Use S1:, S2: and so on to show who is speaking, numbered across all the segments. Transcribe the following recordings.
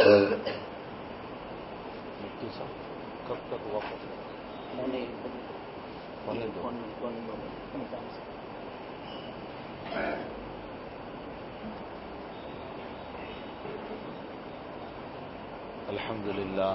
S1: مفتی صاحب کب تک وقت ہونے دو. الحمد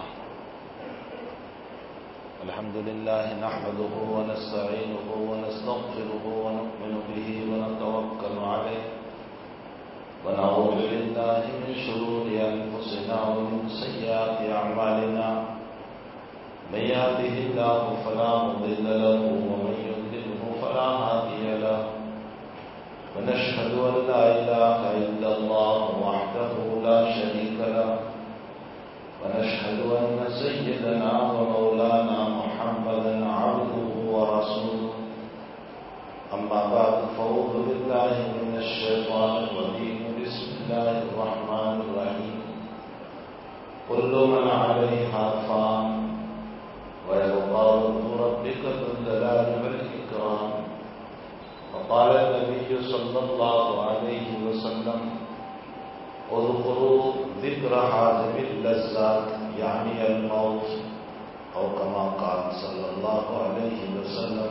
S1: لله نحمده ونستعينه ونستغفره ونؤمن به ونتوكل عليه ونعوذ بالله من شرور أنفسنا ومن سيئات أعمالنا من يهده الله فلا مضل له ومن يضلله فلا هادي له ونشهد أن لا إله إلا الله وحده لا شريك له ونشهد أن سيدنا ومولانا محمدا عبده ورسوله أما بعد فأعوذ بالله من الشيطان الرجيم بسم الله الرحمن الرحيم كل من عليها فان ويبقى وجه ربك ذو الجلال والإكرام وقال النبي صلى الله عليه وسلم اذكروا ذكر حازم اللذات يعني الموت او كما قال صلی اللہ علیہ وسلم.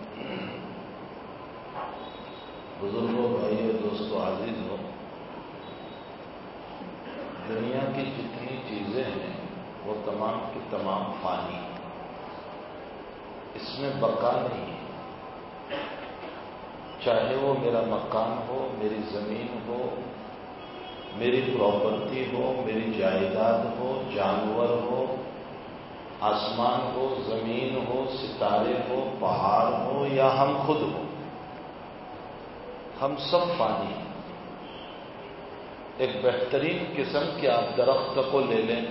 S1: بزرگوں، بھائیوں، دوستو، عزیزوں، دنیا کی جتنی چیزیں ہیں وہ تمام کی تمام فانی، اس میں بقا نہیں ہے. چاہے وہ میرا مکان ہو، میری زمین ہو، میری پراپرٹی ہو، میری جائیداد ہو، جانور ہو، آسمان ہو، زمین ہو، ستارے ہو، پہاڑ ہو یا ہم خود ہو، ہم سب فانی ہیں. ایک بہترین قسم کے آپ درخت کو لے لیں،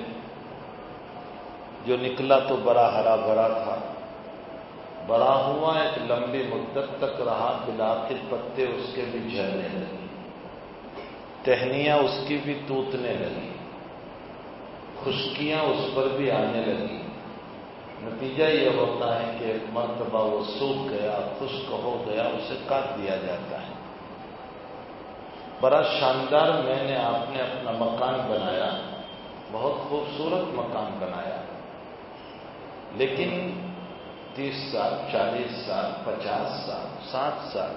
S1: جو نکلا تو بڑا ہرا بھرا تھا، بڑا ہوا، ایک لمبی مدت تک رہا، بالآخر پتے اس کے بھی جھڑنے لگے، ٹہنیاں اس کی بھی ٹوٹنے لگی، خشکیاں اس پر بھی آنے لگی. نتیجہ یہ ہوتا ہے کہ ایک مرتبہ وہ سوکھ گیا، خشک ہو گیا، اسے کاٹ دیا جاتا ہے. بڑا شاندار میں نے آپ نے اپنا مکان بنایا، بہت خوبصورت مکان بنایا، لیکن 30 سال، 40 سال، 50 سال، 60 سال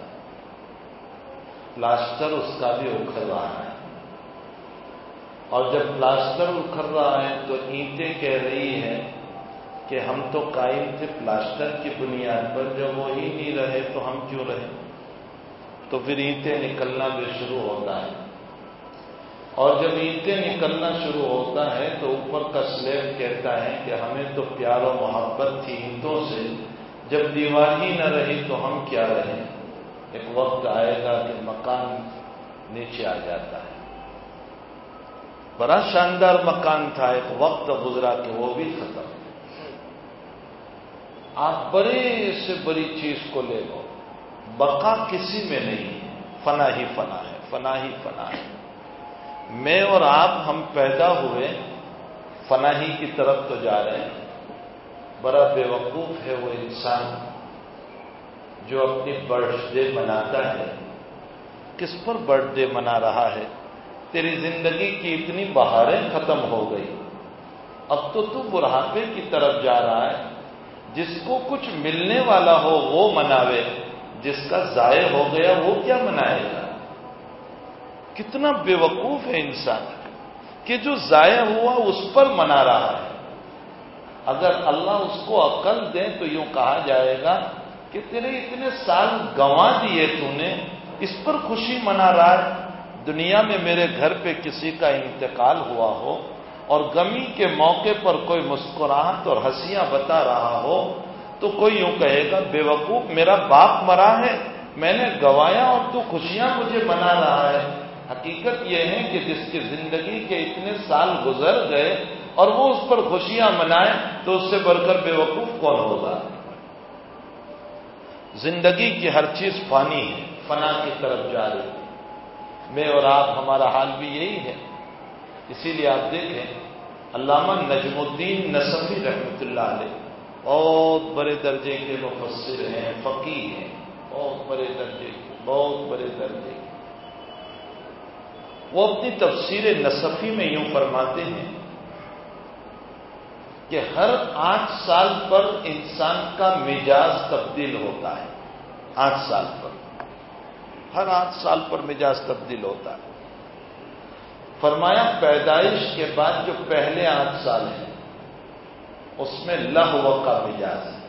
S1: پلاسٹر اس کا بھی اکھڑ رہا ہے. اور جب پلاسٹر اکھڑ رہا ہے تو اینٹیں کہہ رہی ہیں کہ ہم تو قائم تھے پلاسٹر کی بنیاد پر، جب وہی نہیں رہے تو ہم کیوں رہے؟ تو پھر اینٹیں نکلنا بھی شروع ہوتا ہے. اور جب اینٹیں نکلنا شروع ہوتا ہے تو اوپر کا سلیب کہتا ہے کہ ہمیں تو پیار و محبت تھی اینٹوں سے، جب دیوار ہی نہ رہی تو ہم کیا رہیں؟ ایک وقت آئے گا کہ مکان نیچے آ جاتا ہے. بڑا شاندار مکان تھا، ایک وقت گزرا کہ وہ بھی ختم. آپ بڑے سے بڑی چیز کو لے لو، بقا کسی میں نہیں ہے، فنا ہی فنا ہے، فنا ہی فنا ہے. میں اور آپ ہم پیدا ہوئے فنا ہی کی طرف تو جا رہے ہیں. بڑا بے وقوف ہے وہ انسان جو اپنی برتھ ڈے مناتا ہے. کس پر برتھ ڈے منا رہا ہے؟ تیری زندگی کی اتنی بہاریں ختم ہو گئی، اب تو بڑھاپے کی طرف جا رہا ہے. جس کو کچھ ملنے والا ہو وہ مناوے، جس کا ضائع ہو گیا وہ کیا منائے گا؟ کتنا بے وقوف ہے انسان کہ جو ضائع ہوا اس پر منا رہا ہے. اگر اللہ اس کو عقل دے تو یوں کہا جائے گا کہ تیرے اتنے سال گنوا دیے تو نے، اس پر خوشی منا رہا ہے. دنیا میں میرے گھر پہ کسی کا انتقال ہوا ہو اور غمی کے موقع پر کوئی مسکراہٹ اور ہنسیاں بتا رہا ہو تو کوئی یوں کہے گا بے وقوف، میرا باپ مرا ہے، میں نے گوایا اور تو خوشیاں مجھے منا رہا ہے. حقیقت یہ ہے کہ جس کی زندگی کے اتنے سال گزر گئے اور وہ اس پر خوشیاں منائے تو اس سے بڑھ کر بے وقوف کون ہوگا؟ زندگی کی ہر چیز فانی ہے، فنا کی طرف جا رہی ہے. میں اور آپ، ہمارا حال بھی یہی ہے. اسی لیے آپ دیکھیں علامہ نجم الدین نصفی رحمۃ اللہ علیہ بہت بڑے درجے کے مفسر ہیں، فقیہ ہیں، بہت بڑے درجے کے. وہ اپنی تفسیر نصفی میں یوں فرماتے ہیں کہ ہر 8 سال پر انسان کا مزاج تبدیل ہوتا ہے. 8 سال پر، ہر 8 سال پر مزاج تبدیل ہوتا ہے. فرمایا پیدائش کے بعد جو پہلے 8 سال ہیں اس میں لہو کا مزاج ہے.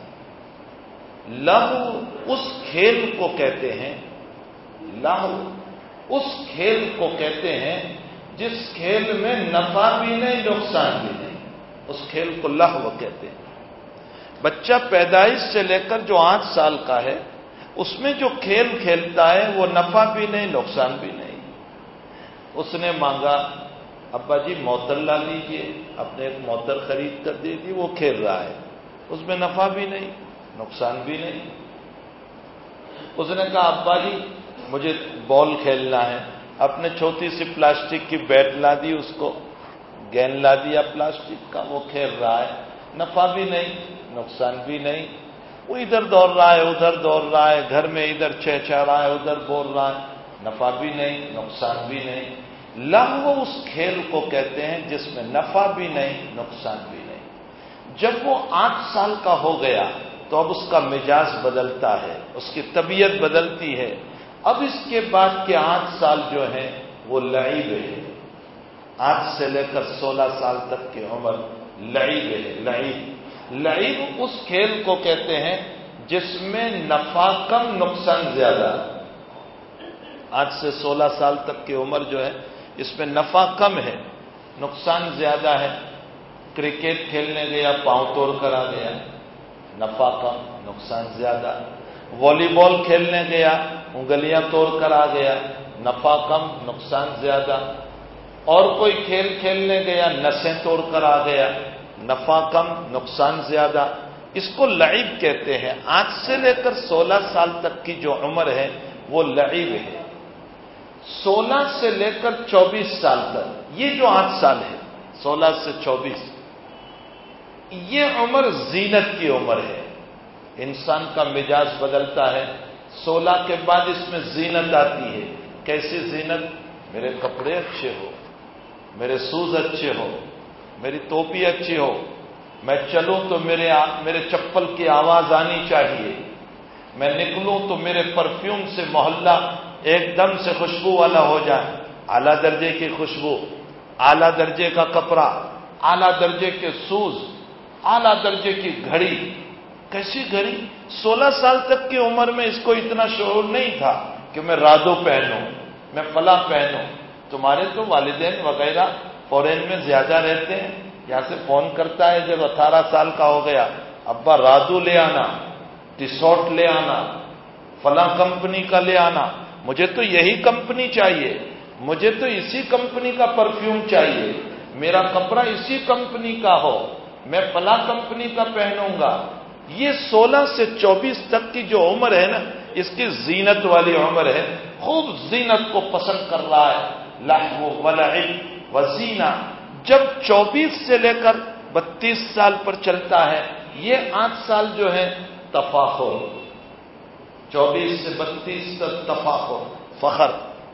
S1: لہو اس کھیل کو کہتے ہیں، لہو اس کھیل کو کہتے ہیں جس کھیل میں نفع بھی نہیں نقصان بھی نہیں، اس کھیل کو لہو کہتے ہیں. بچہ پیدائش سے لے کر جو 8 سال کا ہے اس میں جو کھیل کھیلتا ہے وہ نفع بھی نہیں نقصان بھی نہیں. اس نے مانگا ابا جی موتر لا لیجیے، اپنے ایک موتر خرید کر دے دی، وہ کھیل رہا ہے، اس میں نفع بھی نہیں نقصان بھی نہیں. اس نے کہا ابا جی مجھے بال کھیلنا ہے، اپنے چھوٹی سی پلاسٹک کی بیٹ لا دی، اس کو گیند لا دیا پلاسٹک کا، وہ کھیل رہا ہے، نفع بھی نہیں نقصان بھی نہیں. وہ ادھر دوڑ رہا ہے ادھر دوڑ رہا ہے، گھر میں ادھر چہچا رہا ہے ادھر بول رہا ہے، نفع بھی نہیں نقصان بھی نہیں. لہو اس کھیل کو کہتے ہیں جس میں نفع بھی نہیں نقصان بھی نہیں. جب وہ 8 سال کا ہو گیا تو اب اس کا مزاج بدلتا ہے، اس کی طبیعت بدلتی ہے. اب اس کے بعد کے 8 سال جو ہیں وہ لعب ہے. 8 سے لے کر 16 سال تک کی عمر لعب ہے. لعب اس کھیل کو کہتے ہیں جس میں نفع کم نقصان زیادہ. 8 سے 16 سال تک کی عمر جو ہے اس میں نفع کم ہے نقصان زیادہ ہے. کرکٹ کھیلنے گیا پاؤں توڑ کر آ گیا، نفع کم نقصان زیادہ. والی بال کھیلنے گیا انگلیاں توڑ کر آ گیا، نفع کم نقصان زیادہ. اور کوئی کھیل کھیلنے گیا نسیں توڑ کر آ گیا، نفع کم نقصان زیادہ. اس کو لعب کہتے ہیں. 8 سے لے کر 16 سال تک کی جو عمر ہے وہ لعب ہے. 16 سے لے کر 24 سال تک یہ جو 8 سال ہے 16 سے 24 یہ عمر زینت کی عمر ہے. انسان کا مزاج بدلتا ہے. 16 کے بعد اس میں زینت آتی ہے. کیسی زینت؟ میرے کپڑے اچھے ہو، میرے سوز اچھے ہو، میری ٹوپی اچھی ہو، میں چلوں تو میرے چپل کی آواز آنی چاہیے، میں نکلوں تو میرے پرفیوم سے محلہ ایک دم سے خوشبو والا ہو جائے. اعلیٰ درجے کی خوشبو، اعلیٰ درجے کا کپڑا، اعلیٰ درجے کے سوز، اعلیٰ درجے کی گھڑی. کیسی گھڑی؟ 16 سال تک کی عمر میں اس کو اتنا شعور نہیں تھا کہ میں رادو پہنوں، میں فلاں پہنوں. تمہارے تو والدین وغیرہ فورین میں زیادہ رہتے ہیں، یہاں سے فون کرتا ہے جب 18 سال کا ہو گیا، ابا رادو لے آنا، ٹیسوٹ لے آنا، فلاں کمپنی کا لے آنا. مجھے تو یہی کمپنی چاہیے، مجھے تو اسی کمپنی کا پرفیوم چاہیے، میرا کپڑا اسی کمپنی کا ہو، میں فلاں کمپنی کا پہنوں گا. یہ 16 سے 24 تک کی جو عمر ہے نا اس کی زینت والی عمر ہے. خوب زینت کو پسند کر رہا ہے، لہو ولعب وزینہ. جب 24 سے لے کر 32 سال پر چلتا ہے یہ 8 سال جو ہے تفاخر. 24 سے 32 تک تفاخر، فخر.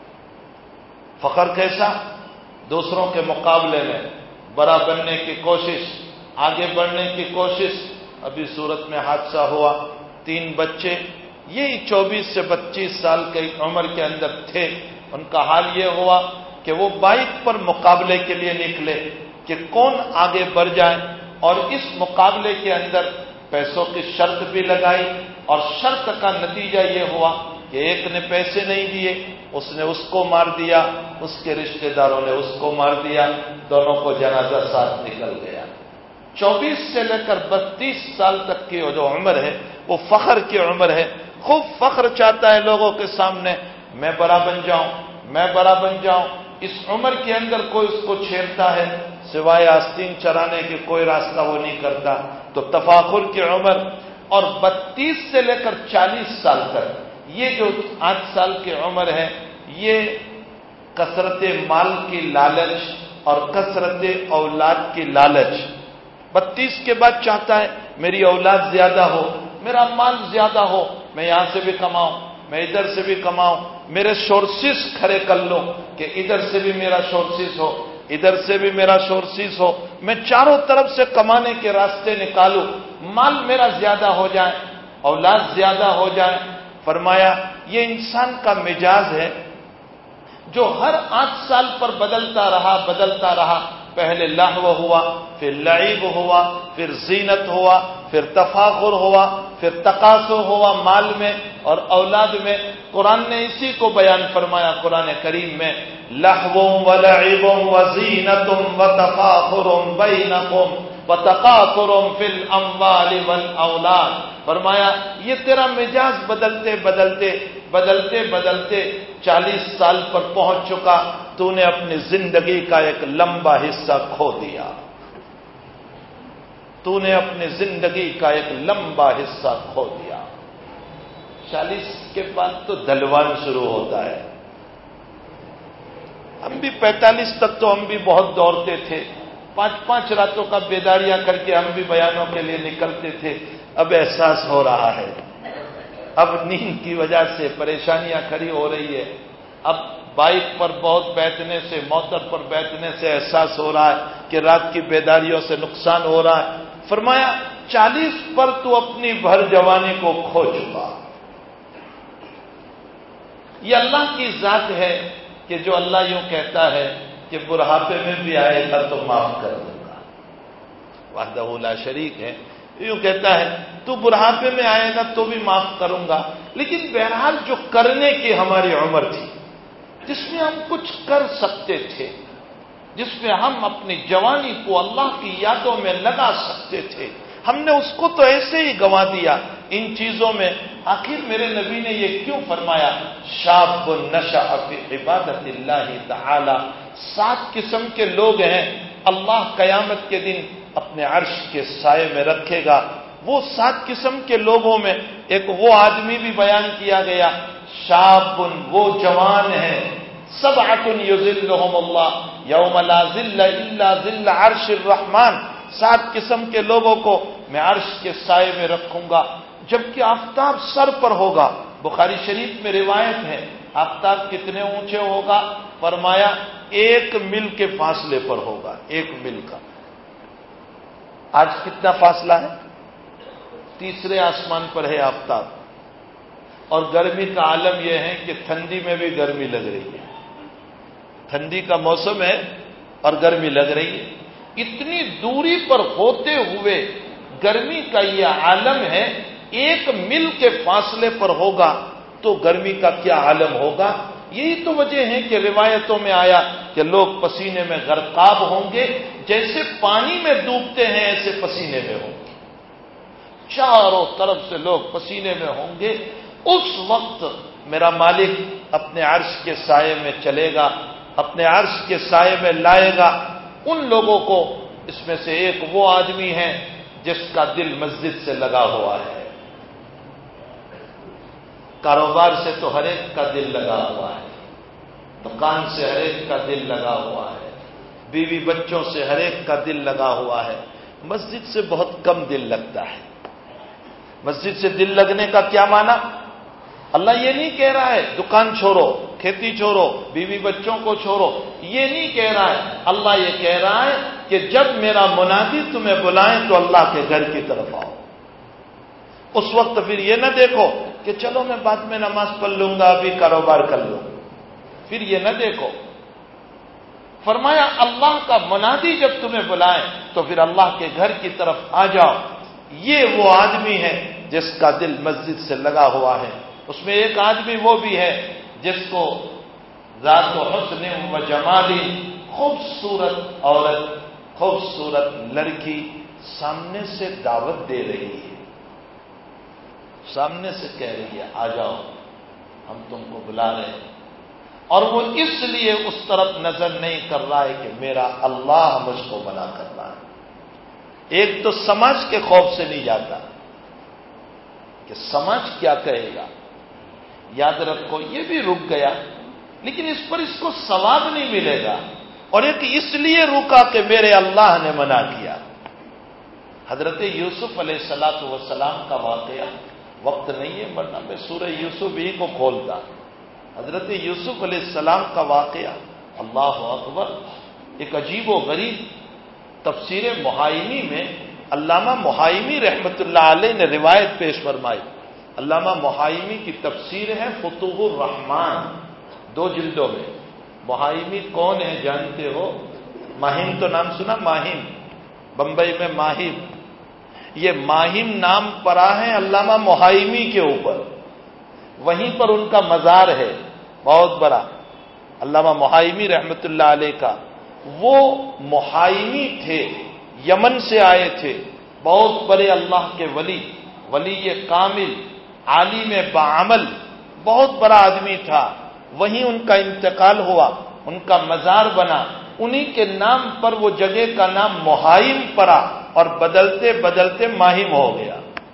S1: فخر کیسا؟ دوسروں کے مقابلے میں بڑا بننے کی کوشش، آگے بڑھنے کی کوشش. ابھی سورت میں حادثہ ہوا، 3 بچے یہی 24 سے 25 سال کی عمر کے اندر تھے. ان کا حال یہ ہوا کہ وہ بائک پر مقابلے کے لیے نکلے کہ کون آگے بڑھ جائے، اور اس مقابلے کے اندر پیسوں کی شرط بھی لگائی، اور شرط کا نتیجہ یہ ہوا کہ ایک نے پیسے نہیں دیے، اس نے اس کو مار دیا، اس کے رشتہ داروں نے اس کو مار دیا، دونوں کو جنازہ ساتھ نکل گیا. 24 سے لے کر 32 سال تک کی جو عمر ہے وہ فخر کی عمر ہے. خوب فخر چاہتا ہے لوگوں کے سامنے، میں بڑا بن جاؤں، میں بڑا بن جاؤں. اس عمر کے اندر کوئی اس کو چھیڑتا ہے سوائے آستین چرانے کے کوئی راستہ وہ نہیں کرتا. تو تفاخر کی عمر. اور 32 سے لے کر 40 سال تک یہ جو 8 سال کی عمر ہے یہ کثرت مال کی لالچ اور کثرت اولاد کی لالچ. 32 کے بعد چاہتا ہے میری اولاد زیادہ ہو، میرا مال زیادہ ہو، میں یہاں سے بھی کماؤں، میں ادھر سے بھی کماؤں، میرے سورسز کھڑے کر لو کہ ادھر سے بھی میرا سورسز ہو، ادھر سے بھی میرا سورسز ہو، میں چاروں طرف سے کمانے کے راستے نکالوں، مال میرا زیادہ ہو جائے، اولاد زیادہ ہو جائے۔ فرمایا یہ انسان کا مزاج ہے جو ہر 8 سال پر بدلتا رہا، پہلے لہو ہوا، پھر لعب ہوا، پھر زینت ہوا، پھر تفاخر ہوا، پھر تقاصر ہوا مال میں اور اولاد میں۔ قرآن نے اسی کو بیان فرمایا قرآن کریم میں، لہو ولعب وزینت وتفاخر بینکم وتقاصر فی الاموال والاولاد۔ فرمایا یہ تیرا مزاج بدلتے 40 سال پر پہنچ چکا، تو نے اپنی زندگی کا ایک لمبا حصہ کھو دیا، تو نے اپنی زندگی کا ایک لمبا حصہ کھو دیا۔ 40 کے بعد تو دلوان شروع ہوتا ہے۔ ہم بھی 45 تک تو ہم بھی بہت دوڑتے تھے، 5 راتوں کا بیداریاں کر کے ہم بھی بیانوں کے لیے نکلتے تھے۔ اب احساس ہو رہا ہے، اب نیند کی وجہ سے پریشانیاں کھڑی ہو رہی ہے، اب بائک پر بہت بیٹھنے سے، موٹر پر بیٹھنے سے احساس ہو رہا ہے کہ رات کی بیداریوں سے نقصان ہو رہا ہے۔ فرمایا 40 پر تو اپنی بھر جوانی کو کھو چکا۔ یہ اللہ کی ذات ہے کہ جو اللہ یوں کہتا ہے کہ بڑھاپے میں بھی آئے گا تو معاف کر دوں گا، وحدہ لا شریک ہے، یوں کہتا ہے تو بڑھاپے میں آئے گا تو بھی معاف کروں گا۔ لیکن بہرحال جو کرنے کی ہماری عمر تھی، جس میں ہم کچھ کر سکتے تھے، جس میں ہم اپنی جوانی کو اللہ کی یادوں میں لگا سکتے تھے، ہم نے اس کو تو ایسے ہی گنوا دیا ان چیزوں میں۔ آخر میرے نبی نے یہ کیوں فرمایا، شاب نشأ فی عبادت اللہ تعالی، 7 قسم کے لوگ ہیں اللہ قیامت کے دن اپنے عرش کے سائے میں رکھے گا۔ وہ 7 قسم کے لوگوں میں ایک وہ آدمی بھی بیان کیا گیا، شاب، وہ جوان ہیں، 7 یظلهم اللہ یوم لا ظل الا ظل عرش الرحمن، 7 قسم کے لوگوں کو میں عرش کے سائے میں رکھوں گا جبکہ آفتاب سر پر ہوگا۔ بخاری شریف میں روایت ہے آفتاب کتنے اونچے ہوگا؟ فرمایا 1 میل کے فاصلے پر ہوگا، 1 میل کا۔ آج کتنا فاصلہ ہے؟ 3 آسمان پر ہے آفتاب، اور گرمی کا عالم یہ ہے کہ ٹھنڈی میں بھی گرمی لگ رہی ہے، ٹھنڈی کا موسم ہے اور گرمی لگ رہی ہے۔ اتنی دوری پر ہوتے ہوئے گرمی کا یہ عالم ہے، 1 میل کے فاصلے پر ہوگا تو گرمی کا کیا عالم ہوگا؟ یہی تو وجہ ہے کہ روایتوں میں آیا کہ لوگ پسینے میں غرقاب ہوں گے، جیسے پانی میں ڈوبتے ہیں ایسے پسینے میں ہوں گے، چاروں طرف سے لوگ پسینے میں ہوں گے۔ اس وقت میرا مالک اپنے عرش کے سائے میں چلے گا، اپنے عرش کے سائے میں لائے گا ان لوگوں کو۔ اس میں سے ایک وہ آدمی ہے جس کا دل مسجد سے لگا ہوا ہے۔ کاروبار سے تو ہر ایک کا دل لگا ہوا ہے، دکان سے ہر ایک کا دل لگا ہوا ہے، بیوی بچوں سے ہر ایک کا دل لگا ہوا ہے، مسجد سے بہت کم دل لگتا ہے۔ مسجد سے دل لگنے کا کیا معنی؟ اللہ یہ نہیں کہہ رہا ہے دکان چھوڑو، کھیتی چھوڑو، بیوی بچوں کو چھوڑو، یہ نہیں کہہ رہا ہے۔ اللہ یہ کہہ رہا ہے کہ جب میرا منادی تمہیں بلائیں تو اللہ کے گھر کی طرف آؤ۔ اس وقت پھر یہ نہ دیکھو کہ چلو میں بعد میں نماز پڑھ لوں گا، ابھی کاروبار کر لوں، پھر یہ نہ دیکھو۔ فرمایا اللہ کا منادی جب تمہیں بلائے تو پھر اللہ کے گھر کی طرف آ جاؤ۔ یہ وہ آدمی ہے جس کا دل مسجد سے لگا ہوا ہے۔ اس میں ایک آدمی وہ بھی ہے جس کو ذات و حسن و جمالی، خوبصورت عورت، خوبصورت لڑکی سامنے سے دعوت دے رہی ہے، سامنے سے کہہ رہی ہے آ جاؤ ہم تم کو بلا رہے ہیں، اور وہ اس لیے اس طرف نظر نہیں کر رہا ہے کہ میرا اللہ مجھ کو منع کر رہا ہے۔ ایک تو سماج کے خوف سے نہیں جاتا کہ سماج کیا کہے گا، یاد رکھو یہ بھی رک گیا لیکن اس پر اس کو ثواب نہیں ملے گا، اور ایک اس لیے رکا کہ میرے اللہ نے منع کیا۔ حضرت یوسف علیہ السلام کا واقعہ، وقت نہیں ہے ورنہ میں سورہ یوسف ہی کو کھولتا، حضرت یوسف علیہ السلام کا واقعہ، اللہ اکبر، ایک عجیب و غریب تفسیر محائمی میں علامہ محائمی رحمت اللہ علیہ نے روایت پیش فرمائی. علامہ محائمی کی تفسیر ہے فتوح الرحمان، 2 جلدوں میں. محائمی کون ہے جانتے ہو؟ ماہم تو نام سنا؟ ماہم، بمبئی میں ماہم. یہ ماہم نام پڑا ہے علامہ محائمی کے اوپر، وہیں پر ان کا مزار ہے بہت بڑا، علامہ محائمی رحمت اللہ علیہ کا. وہ محائمی تھے، یمن سے آئے تھے، بہت بڑے اللہ کے ولی کامل، عالم بعمل، بہت بڑا آدمی تھا. وہیں ان کا انتقال ہوا، ان کا مزار بنا، انہی کے نام پر وہ جگہ کا نام محائم پڑا اور بدلتے بدلتے ماہم ہو گیا.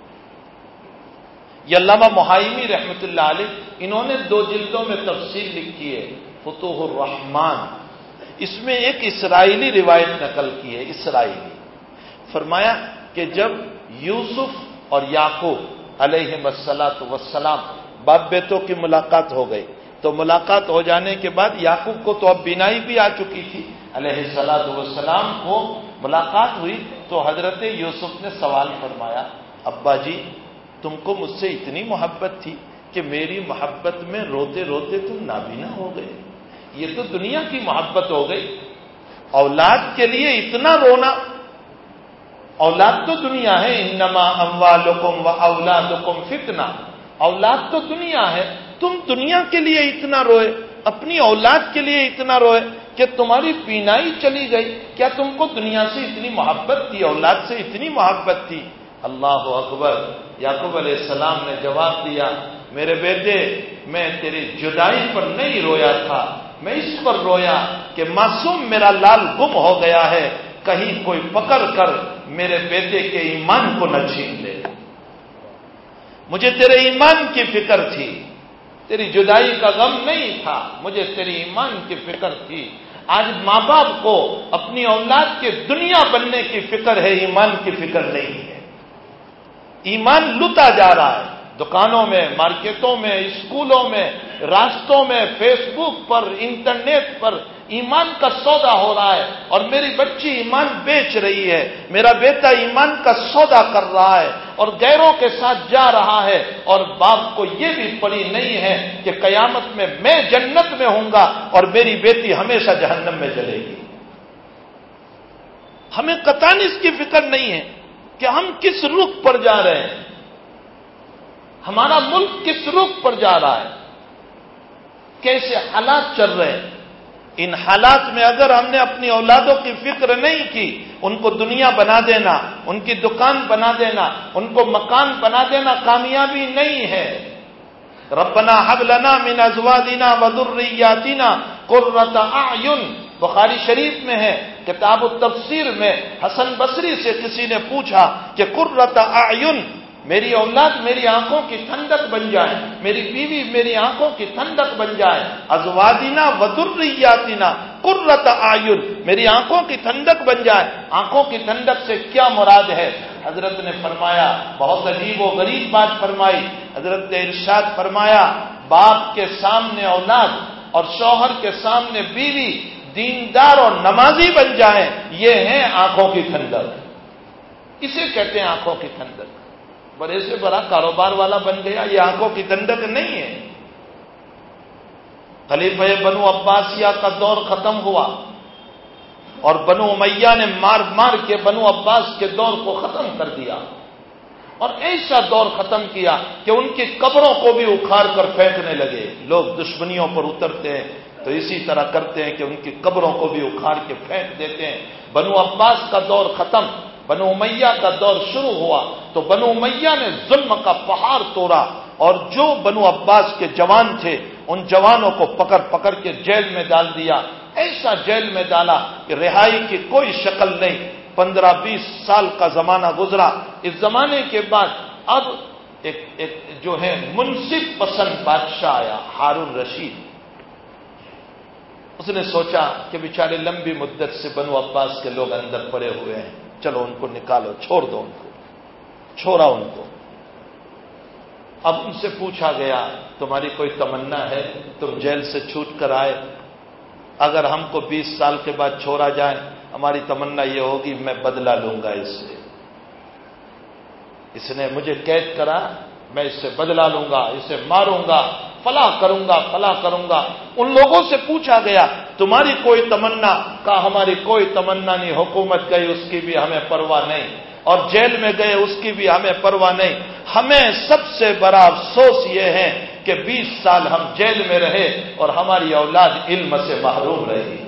S1: یہ علامہ محائمی رحمت اللہ علیہ، انہوں نے 2 جلدوں میں تفسیر لکھی ہے فتوح الرحمان. اس میں ایک اسرائیلی روایت نقل کی ہے. اسرائیلی فرمایا کہ جب یوسف اور یعقوب علیہم السلام باپ بیٹوں کی ملاقات ہو گئی، تو ملاقات ہو جانے کے بعد یعقوب کو تو اب بینائی بھی آ چکی تھی، علیہ السلام کو ملاقات ہوئی تو حضرت یوسف نے سوال فرمایا، ابا جی تم کو مجھ سے اتنی محبت تھی کہ میری محبت میں روتے روتے تم نابینا ہو گئے. یہ تو دنیا کی محبت ہو گئی، اولاد کے لیے اتنا رونا. اولاد تو دنیا ہے، انما اموالکم و اولادکم فتنہ، اولاد تو دنیا ہے. تم دنیا کے لیے اتنا روئے، اپنی اولاد کے لیے اتنا روئے کہ تمہاری بینائی چلی گئی. کیا تم کو دنیا سے اتنی محبت تھی، اولاد سے اتنی محبت تھی؟ اللہ اکبر. یعقوب علیہ السلام نے جواب دیا، میرے بیٹے میں تیری جدائی پر نہیں رویا تھا، میں اس پر رویا کہ معصوم میرا لال گم ہو گیا ہے، کہیں کوئی پکڑ کر میرے بیٹے کے ایمان کو نہ چھین لے. مجھے تیرے ایمان کی فکر تھی، تیری جدائی کا غم نہیں تھا، مجھے تیری ایمان کی فکر تھی. آج ماں باپ کو اپنی اولاد کے دنیا بننے کی فکر ہے، ایمان کی فکر نہیں ہے. ایمان لوٹا جا رہا ہے، دکانوں میں، مارکیٹوں میں، اسکولوں میں، راستوں میں، فیس بک پر، انٹرنیٹ پر ایمان کا سودا ہو رہا ہے. اور میری بچی ایمان بیچ رہی ہے، میرا بیٹا ایمان کا سودا کر رہا ہے اور غیروں کے ساتھ جا رہا ہے. اور باپ کو یہ بھی پڑی نہیں ہے کہ قیامت میں جنت میں ہوں گا اور میری بیٹی ہمیشہ جہنم میں جلے گی. ہمیں قطعاً اس کی فکر نہیں ہے کہ ہم کس رخ پر جا رہے ہیں، ہمارا ملک کس رخ پر جا رہا ہے، کیسے حالات چل رہے ہیں. ان حالات میں اگر ہم نے اپنی اولادوں کی فکر نہیں کی، ان کو دنیا بنا دینا، ان کی دکان بنا دینا، ان کو مکان بنا دینا کامیابی نہیں ہے. ربنا هب لنا من ازواجنا وذرياتنا قرة اعین، بخاری شریف میں ہے، کتاب التفسیر میں حسن بصری سے کسی نے پوچھا کہ قرۃ اعین، میری اولاد میری آنکھوں کی ٹھنڈک بن جائے، میری بیوی میری آنکھوں کی ٹھنڈک بن جائے. ازواجنا وذریاتنا قرۃ اعین، میری آنکھوں کی ٹھنڈک بن جائے. آنکھوں کی ٹھنڈک سے کیا مراد ہے؟ حضرت نے فرمایا، بہت عجیب و غریب بات فرمائی. حضرت نے ارشاد فرمایا، باپ کے سامنے اولاد اور شوہر کے سامنے بیوی دیندار اور نمازی بن جائیں، یہ ہے آنکھوں کی ٹھنڈک. اسے کہتے ہیں آنکھوں کی ٹھنڈک. بڑے سے بڑا کاروبار والا بن گیا، یہ آنکھوں کی ٹھنڈک نہیں ہے. خلیفہ بنو عباسیہ کا دور ختم ہوا اور بنو امیہ نے مار مار کے بنو عباس کے دور کو ختم کر دیا، اور ایسا دور ختم کیا کہ ان کی قبروں کو بھی اکھاڑ کر پھینکنے لگے. لوگ دشمنیوں پر اترتے ہیں تو اسی طرح کرتے ہیں کہ ان کی قبروں کو بھی اکھاڑ کے پھینک دیتے ہیں. بنو عباس کا دور ختم، بنو امیہ کا دور شروع ہوا تو بنو امیہ نے ظلم کا پہاڑ توڑا اور جو بنو عباس کے جوان تھے ان جوانوں کو پکڑ پکڑ کے جیل میں ڈال دیا. ایسا جیل میں ڈالا کہ رہائی کی کوئی شکل نہیں. 15-20 سال کا زمانہ گزرا. اس زمانے کے بعد اب ایک جو ہے منصف پسند بادشاہ آیا، ہارون رشید. اس نے سوچا کہ بیچارے لمبی مدت سے بنو عباس کے لوگ اندر پڑے ہوئے ہیں، چلو ان کو نکالو، چھوڑ دو، ان کو چھوڑا. ان کو اب ان سے پوچھا گیا تمہاری کوئی تمنا ہے تم جیل سے چھوٹ کر آئے؟ اگر ہم کو 20 سال کے بعد چھوڑا جائے ہماری تمنا یہ ہوگی میں بدلہ لوں گا اس سے، اس نے مجھے قید کرا، میں اس سے بدلہ لوں گا، اسے ماروں گا، فلاں کروں گا، فلاں کروں گا۔ ان لوگوں سے پوچھا گیا تمہاری کوئی تمنا؟ کہا ہماری کوئی تمنا نہیں، حکومت گئی اس کی بھی ہمیں پرواہ نہیں، اور جیل میں گئے اس کی بھی ہمیں پرواہ نہیں، ہمیں سب سے بڑا افسوس یہ ہے کہ 20 سال ہم جیل میں رہے اور ہماری اولاد علم سے محروم رہی۔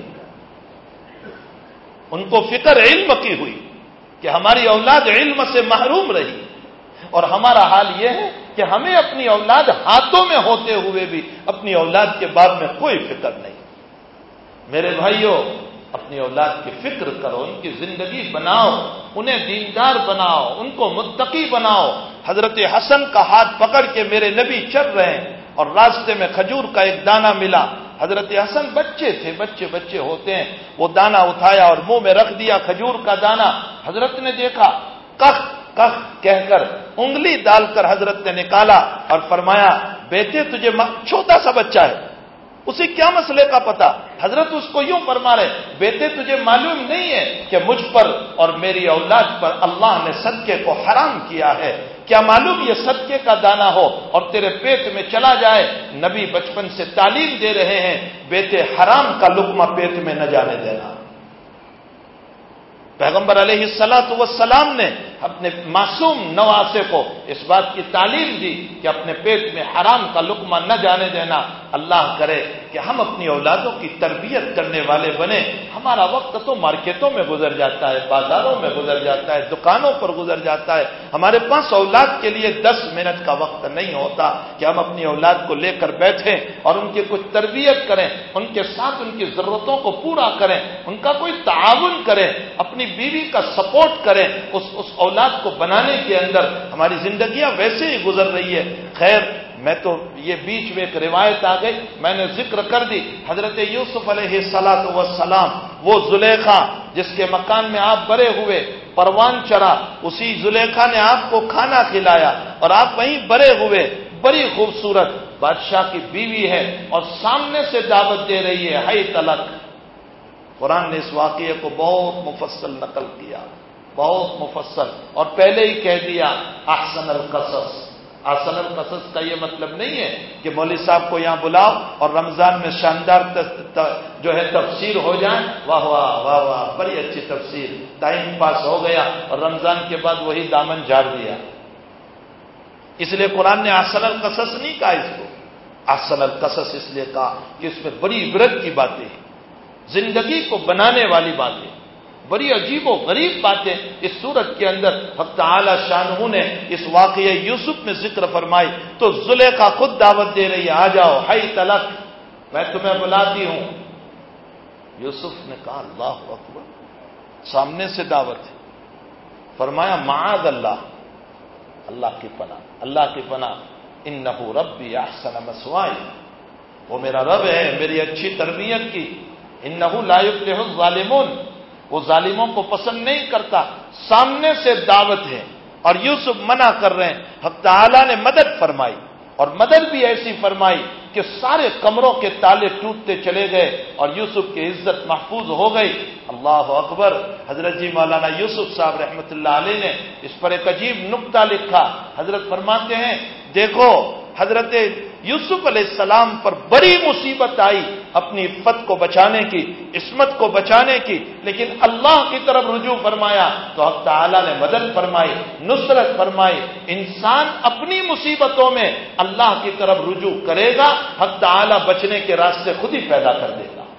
S1: ان کو فکر علم کی ہوئی کہ ہماری اولاد علم سے محروم رہی، اور ہمارا حال یہ ہے کہ ہمیں اپنی اولاد ہاتھوں میں ہوتے ہوئے بھی اپنی اولاد کے بارے میں کوئی فکر نہیں۔ میرے بھائیوں، اپنی اولاد کی فکر کرو، ان کی زندگی بناؤ، انہیں دیندار بناؤ، ان کو متقی بناؤ۔ حضرت حسن کا ہاتھ پکڑ کے میرے نبی چل رہے ہیں اور راستے میں کھجور کا ایک دانہ ملا۔ حضرت حسن بچے تھے، بچے ہوتے ہیں، وہ دانہ اٹھایا اور منہ میں رکھ دیا کھجور کا دانہ۔ حضرت نے دیکھا، کخ کخ کہہ کر انگلی ڈال کر حضرت نے نکالا اور فرمایا بیٹے تجھے چھوٹا سا بچہ ہے، اسے کیا مسئلے کا پتا؟ حضرت اس کو یوں فرما رہے بیٹے تجھے معلوم نہیں ہے کہ مجھ پر اور میری اولاد پر اللہ نے صدقے کو حرام کیا ہے؟ کیا معلوم یہ صدقے کا دانہ ہو اور تیرے پیٹ میں چلا جائے؟ نبی بچپن سے تعلیم دے رہے ہیں بیٹے حرام کا لقمہ پیٹ میں نہ جانے دینا۔ پیغمبر علیہ الصلوۃ والسلام نے اپنے معصوم نواسے کو اس بات کی تعلیم دی کہ اپنے پیٹ میں حرام کا لقمہ نہ جانے دینا۔ اللہ کرے کہ ہم اپنی اولادوں کی تربیت کرنے والے بنے۔ ہمارا وقت تو مارکیٹوں میں گزر جاتا ہے، بازاروں میں گزر جاتا ہے، دکانوں پر گزر جاتا ہے، ہمارے پاس اولاد کے لیے 10 منٹ کا وقت نہیں ہوتا کہ ہم اپنی اولاد کو لے کر بیٹھیں اور ان کی کچھ تربیت کریں، ان کے ساتھ ان کی ضرورتوں کو پورا کریں، ان کا کوئی تعاون کریں، اپنی بیوی کا سپورٹ کریں۔ اس اولاد کو بنانے کے اندر ہماری زندگیاں ویسے ہی گزر رہی ہے۔ خیر، میں تو یہ بیچ میں ایک روایت آ گئی، میں نے ذکر کر دی۔ حضرت یوسف علیہ السلام، وہ زلیخا جس کے مکان میں آپ بڑے ہوئے، پروان چڑھا، اسی زلیخا نے آپ کو کھانا کھلایا اور آپ وہیں بڑے ہوئے۔ بڑی خوبصورت بادشاہ کی بیوی ہے اور سامنے سے دعوت دے رہی ہے، ہائی تلک۔ قرآن نے اس واقعے کو بہت مفصل نقل کیا، بہت مفصل، اور پہلے ہی کہہ دیا احسن القصص۔ احسن القصص کا یہ مطلب نہیں ہے کہ مولوی صاحب کو یہاں بلاؤ اور رمضان میں شاندار جو ہے تفسیر ہو جائے، واہ واہ واہ واہ بڑی اچھی تفسیر، ٹائم پاس ہو گیا اور رمضان کے بعد وہی دامن جھاڑ دیا۔ اس لیے قرآن نے احسن القصص نہیں کہا اس کو، احسن القصص اس لیے کہا کہ اس میں بڑی عبرت کی باتیں ہیں، زندگی کو بنانے والی باتیں، بڑی عجیب و غریب باتیں اس سورت کے اندر حق تعالی شانہ نے اس واقعہ یوسف میں ذکر فرمائی۔ تو زلیخا خود دعوت دے رہی ہے، آ جاؤ ہائی تلک، میں تمہیں بلاتی ہوں۔ یوسف نے کہا اللہ اکبر، سامنے سے دعوت ہے۔ فرمایا معاذ اللہ، اللہ کی پناہ، اللہ کی پناہ، انہ ربی احسن مثوائی، وہ میرا رب ہے، میری اچھی تربیت کی۔ انہ لا یفلح الظالمون، وہ ظالموں کو پسند نہیں کرتا۔ سامنے سے دعوت ہے اور یوسف منع کر رہے ہیں۔ حق تعالی نے مدد فرمائی اور مدد بھی ایسی فرمائی کہ سارے کمروں کے تالے ٹوٹتے چلے گئے اور یوسف کی عزت محفوظ ہو گئی۔ اللہ اکبر۔ حضرت جی مولانا یوسف صاحب رحمۃ اللہ علیہ نے اس پر ایک عجیب نکتہ لکھا۔ حضرت فرماتے ہیں دیکھو حضرت یوسف علیہ السلام پر بڑی مصیبت آئی اپنی عفت کو بچانے کی، عصمت کو بچانے کی، لیکن اللہ کی طرف رجوع فرمایا تو حق تعالی نے مدد فرمائی، نصرت فرمائی۔ انسان اپنی مصیبتوں میں اللہ کی طرف رجوع کرے گا، حق تعالی بچنے کے راستے خود ہی پیدا کر دے گا۔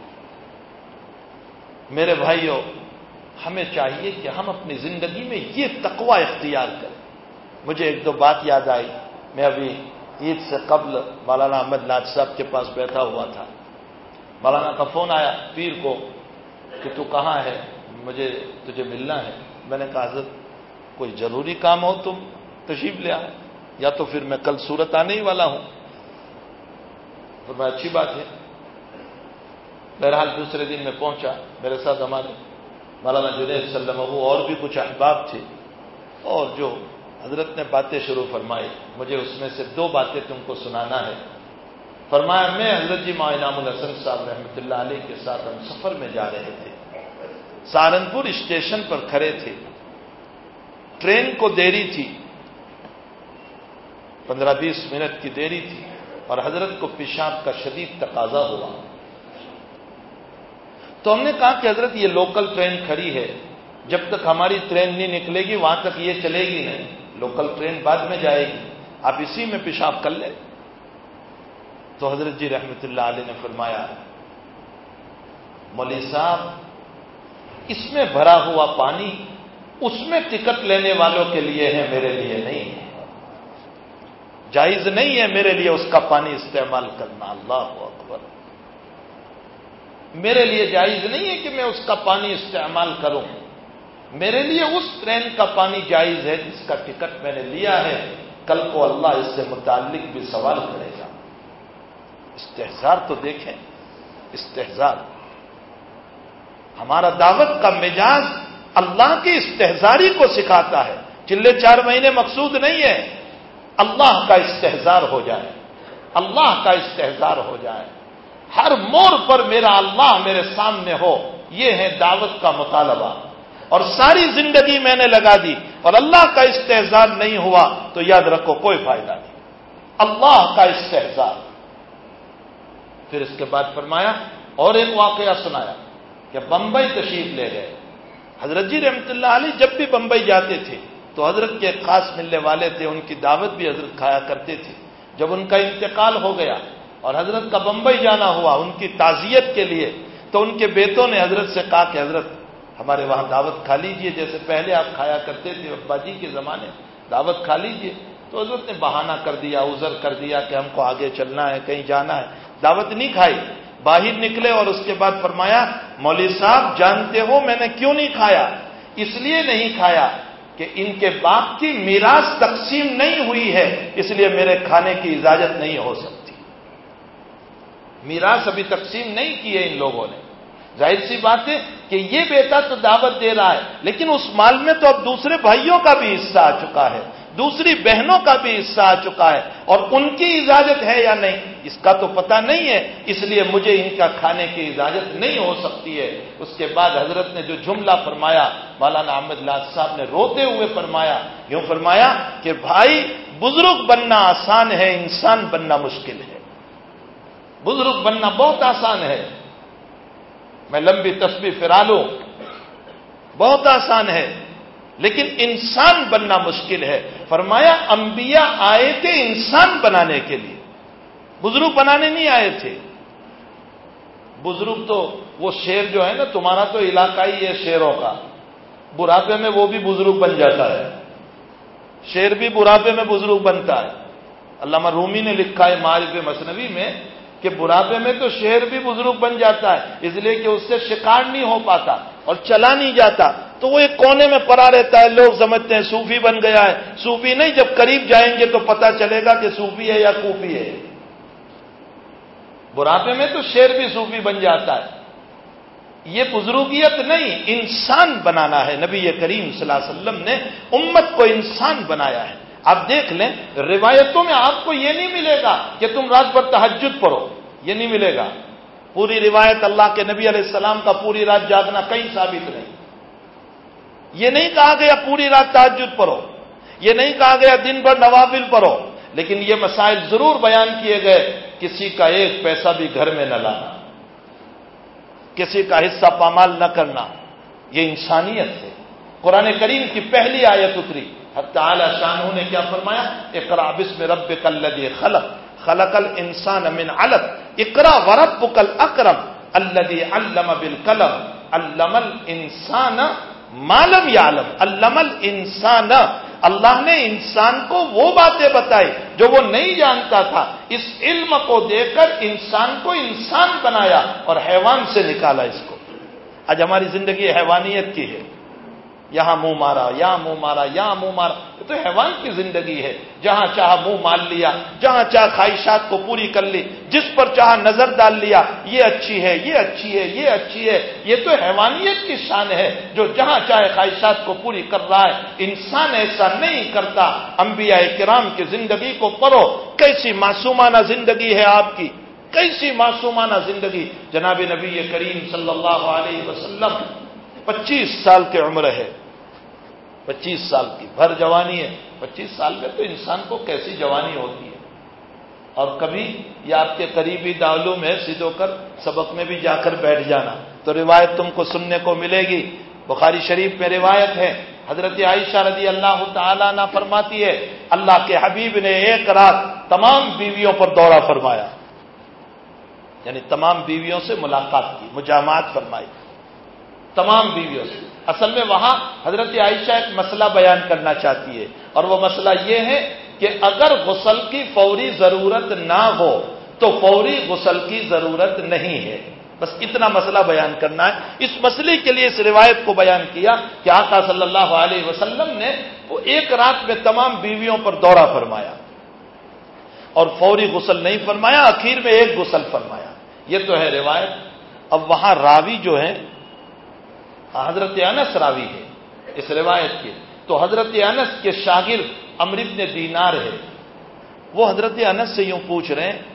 S1: میرے بھائیوں، ہمیں چاہیے کہ ہم اپنی زندگی میں یہ تقوی اختیار کریں۔ مجھے ایک دو بات یاد آئی، میں ابھی عید سے قبل مولانا احمد ناج صاحب کے پاس بیٹھا ہوا تھا، مولانا کا فون آیا پیر کو کہ تو کہاں ہے، مجھے تجھے ملنا ہے۔ میں نے کہا حضرت کوئی ضروری کام ہو تم تشریف لے آئے، یا تو پھر میں کل صورت آنے ہی والا ہوں۔ فرمایا اچھی بات ہے۔ بہرحال دوسرے دن میں پہنچا، میرے ساتھ ہمارے مولانا جنید سلمہ اور بھی کچھ احباب تھے، اور جو حضرت نے باتیں شروع فرمائی. مجھے اس میں سے 2 باتیں تم کو سنانا ہے. فرمایا میں حضرت جی ماں انعام الحسن صاحب رحمۃ اللہ علیہ کے ساتھ ہم سفر میں جا رہے تھے. سہارنپور اسٹیشن پر کھڑے تھے. ٹرین کو دیری تھی, 15-20 منٹ کی دیری تھی, اور حضرت کو پیشاب کا شدید تقاضا ہوا. تو ہم نے کہا کہ حضرت یہ لوکل ٹرین کھڑی ہے, جب تک ہماری ٹرین نہیں نکلے گی وہاں تک یہ چلے گی نہیں, لوکل ٹرین بعد میں جائے گی, آپ اسی میں پیشاب کر لیں. تو حضرت جی رحمۃ اللہ علیہ نے فرمایا, مولوی صاحب اس میں بھرا ہوا پانی اس میں ٹکٹ لینے والوں کے لیے ہے, میرے لیے نہیں ہے. جائز نہیں ہے میرے لیے اس کا پانی استعمال کرنا. اللہ اکبر. میرے لیے جائز نہیں ہے کہ میں اس کا پانی استعمال کروں. میرے لیے اس ٹرین کا پانی جائز ہے جس کا ٹکٹ میں نے لیا ہے. کل کو اللہ اس سے متعلق بھی سوال کرے گا. استحزار تو دیکھیں, استحزار. ہمارا دعوت کا مزاج اللہ کی استحزاری کو سکھاتا ہے. چلے 4 مہینے مقصود نہیں ہے. اللہ کا استحزار ہو جائے, اللہ کا استحزار ہو جائے. ہر موڑ پر میرا اللہ میرے سامنے ہو, یہ ہے دعوت کا مطالبہ. اور ساری زندگی میں نے لگا دی اور اللہ کا استحزار نہیں ہوا تو یاد رکھو کوئی فائدہ نہیں. اللہ کا استحزار. پھر اس کے بعد فرمایا اور ایک واقعہ سنایا کہ بمبئی تشریف لے گئے. حضرت جی رحمۃ اللہ علیہ جب بھی بمبئی جاتے تھے تو حضرت کے ایک خاص ملنے والے تھے, ان کی دعوت بھی حضرت کھایا کرتے تھے. جب ان کا انتقال ہو گیا اور حضرت کا بمبئی جانا ہوا ان کی تعزیت کے لیے, تو ان کے بیٹوں نے حضرت سے کہا کہ حضرت ہمارے وہاں دعوت کھا لیجئے, جیسے پہلے آپ کھایا کرتے تھے ابا جی کے زمانے, دعوت کھا لیجئے. تو حضرت نے بہانہ کر دیا, عذر کر دیا کہ ہم کو آگے چلنا ہے, کہیں جانا ہے. دعوت نہیں کھائی, باہر نکلے اور اس کے بعد فرمایا مولوی صاحب جانتے ہو میں نے کیوں نہیں کھایا؟ اس لیے نہیں کھایا کہ ان کے باپ کی میراث تقسیم نہیں ہوئی ہے, اس لیے میرے کھانے کی اجازت نہیں ہو سکتی. میراث ابھی تقسیم نہیں کی ہے ان لوگوں نے. ظاہر سی بات ہے کہ یہ بیٹا تو دعوت دے رہا ہے, لیکن اس مال میں تو اب دوسرے بھائیوں کا بھی حصہ آ چکا ہے, دوسری بہنوں کا بھی حصہ آ چکا ہے, اور ان کی اجازت ہے یا نہیں اس کا تو پتہ نہیں ہے, اس لیے مجھے ان کا کھانے کی اجازت نہیں ہو سکتی ہے. اس کے بعد حضرت نے جو جملہ فرمایا مولانا احمد لاج صاحب نے روتے ہوئے فرمایا, یوں فرمایا کہ بھائی بزرگ بننا آسان ہے, انسان بننا مشکل ہے. بزرگ بننا بہت آسان ہے, میں لمبی تسبیح پھرا لوں بہت آسان ہے, لیکن انسان بننا مشکل ہے. فرمایا انبیاء آئے تھے انسان بنانے کے لیے, بزرگ بنانے نہیں آئے تھے. بزرگ تو وہ شیر جو ہے نا تمہارا تو علاقائی ہے شیروں کا, بڑھاپے میں وہ بھی بزرگ بن جاتا ہے. شیر بھی بڑھاپے میں بزرگ بنتا ہے. علامہ رومی نے لکھا ہے معارف مثنوی میں کہ بڑھاپے میں تو شیر بھی بزرگ بن جاتا ہے, اس لیے کہ اس سے شکار نہیں ہو پاتا اور چلا نہیں جاتا, تو وہ ایک کونے میں پڑا رہتا ہے. لوگ سمجھتے ہیں صوفی بن گیا ہے, صوفی نہیں, جب قریب جائیں گے تو پتہ چلے گا کہ صوفی ہے یا کوفی ہے. بڑھاپے میں تو شیر بھی صوفی بن جاتا ہے. یہ بزرگیت نہیں, انسان بنانا ہے. نبی کریم صلی اللہ علیہ وسلم نے امت کو انسان بنایا ہے. آپ دیکھ لیں روایتوں میں آپ کو یہ نہیں ملے گا کہ تم رات بھر تہجد پڑھو, یہ نہیں ملے گا. پوری روایت اللہ کے نبی علیہ السلام کا پوری رات جاگنا کہیں ثابت نہیں. یہ نہیں کہا گیا پوری رات تہجد پڑھو, یہ نہیں کہا گیا دن بھر نوافل پڑھو, لیکن یہ مسائل ضرور بیان کیے گئے, کسی کا ایک پیسہ بھی گھر میں نہ لانا, کسی کا حصہ پامال نہ کرنا, یہ انسانیت ہے. قرآن کریم کی پہلی آیت اتری, حق تعالی شانہ نے کیا فرمایا, اقرأ بسم ربک الذی خلق خلق الانسان من علق اقرأ وربک الاکرم الذی علم بالقلم علم الانسان ما لم یعلم. علم الانسان, اللہ نے انسان کو وہ باتیں بتائی جو وہ نہیں جانتا تھا. اس علم کو دے کر انسان کو انسان بنایا اور حیوان سے نکالا اس کو. آج ہماری زندگی حیوانیت کی ہے, یہاں منہ مارا, یہاں منہ مارا, یہاں منہ مارا. تو حیوان کی زندگی ہے، جہاں چاہا منہ مال لیا، جہاں چاہا خواہشات کو پوری کر لی، جس پر چاہا نظر ڈال لیا، یہ اچھی ہے، یہ اچھی ہے، یہ اچھی ہے۔ یہ تو حیوانیت کی شان ہے جو جہاں چاہے خواہشات کو پوری کر رہا ہے۔ انسان ایسا نہیں کرتا۔ انبیاء کرام کی زندگی کو پڑھو، کیسی معصومانہ زندگی ہے آپ کی، کیسی معصومانہ زندگی۔ جناب نبی کریم صلی اللہ علیہ وسلم 25 سال کی عمر ہے، 25 سال کی بھر جوانی ہے۔ 25 سال میں تو انسان کو کیسی جوانی ہوتی ہے۔ اور کبھی یہ آپ کے قریبی دارالعلوم ہے، سیدھو کر سبق میں بھی جا کر بیٹھ جانا تو روایت تم کو سننے کو ملے گی۔ بخاری شریف میں روایت ہے، حضرت عائشہ رضی اللہ تعالیٰ عنہ فرماتی ہے، اللہ کے حبیب نے ایک رات تمام بیویوں پر دورہ فرمایا، یعنی تمام بیویوں سے ملاقات کی، مجامعات فرمائی تمام بیویوں سے۔ اصل میں وہاں حضرت عائشہ ایک مسئلہ بیان کرنا چاہتی ہے، اور وہ مسئلہ یہ ہے کہ اگر غسل کی فوری ضرورت نہ ہو تو فوری غسل کی ضرورت نہیں ہے۔ بس اتنا مسئلہ بیان کرنا ہے۔ اس مسئلے کے لیے اس روایت کو بیان کیا کہ آقا صلی اللہ علیہ وسلم نے وہ ایک رات میں تمام بیویوں پر دورہ فرمایا اور فوری غسل نہیں فرمایا، آخر میں ایک غسل فرمایا۔ یہ تو ہے روایت۔ اب وہاں راوی جو ہے حضرت انس راوی ہے اس روایت کے، تو حضرت انس کے شاگرد عمرو بن دینار ہے، وہ حضرت انس سے یوں پوچھ رہے ہیں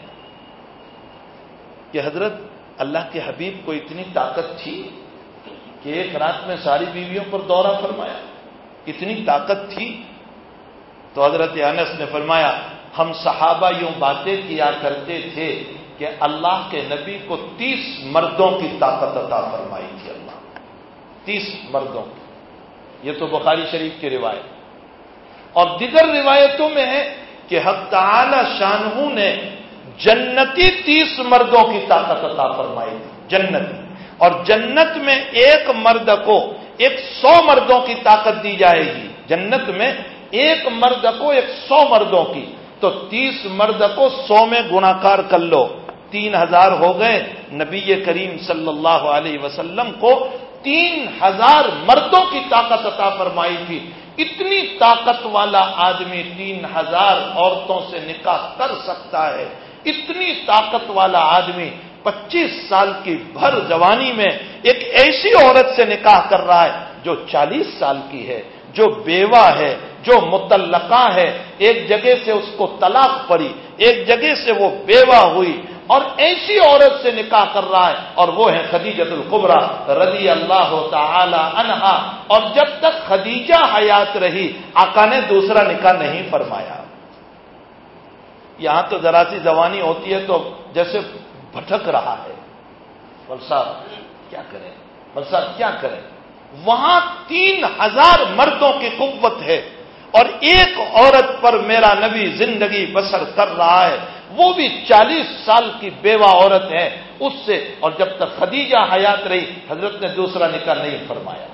S1: کہ حضرت اللہ کے حبیب کو اتنی طاقت تھی کہ ایک رات میں ساری بیویوں پر دورہ فرمایا، اتنی طاقت تھی؟ تو حضرت انس نے فرمایا، ہم صحابہ یوں باتیں کیا کرتے تھے کہ اللہ کے نبی کو 30 مردوں کی طاقت عطا فرمائی تھی اللہ، 30 مردوں کی۔ یہ تو بخاری شریف کی روایت، اور دیگر روایتوں میں ہے کہ حق تعالی شانہ نے جنتی 30 مردوں کی طاقت عطا فرمائی تھی، جنتی۔ اور جنت میں ایک مرد کو 100 مردوں کی طاقت دی جائے گی، جنت میں ایک مرد کو 100 مردوں کی، تو 30 مرد کو 100 میں گناکار کر لو، 3000 ہو گئے۔ نبی کریم صلی اللہ علیہ وسلم کو 3000 مردوں کی طاقت عطا فرمائی تھی۔ اتنی طاقت والا آدمی 3000 عورتوں سے نکاح کر سکتا ہے؟ اتنی طاقت والا آدمی 25 سال کی بھر جوانی میں ایک ایسی عورت سے نکاح کر رہا ہے جو 40 سال کی ہے، جو بیوہ ہے، جو مطلقہ ہے، ایک جگہ سے اس کو طلاق پڑی، ایک جگہ سے وہ بیوہ ہوئی، اور ایسی عورت سے نکاح کر رہا ہے، اور وہ ہے خدیجہ الکبریٰ رضی اللہ تعالی عنہا۔ اور جب تک خدیجہ حیات رہی آقا نے دوسرا نکاح نہیں فرمایا۔ یہاں تو ذرا سی جوانی ہوتی ہے تو جیسے بھٹک رہا ہے، مول صاحب کیا کریں، مول صاحب کیا کریں۔ وہاں 3000 مردوں کی قوت ہے، اور ایک عورت پر میرا نبی زندگی بسر کر رہا ہے، وہ بھی 40 سال کی بیوہ عورت ہے اس سے، اور جب تک خدیجہ حیات رہی حضرت نے دوسرا نکاح نہیں فرمایا۔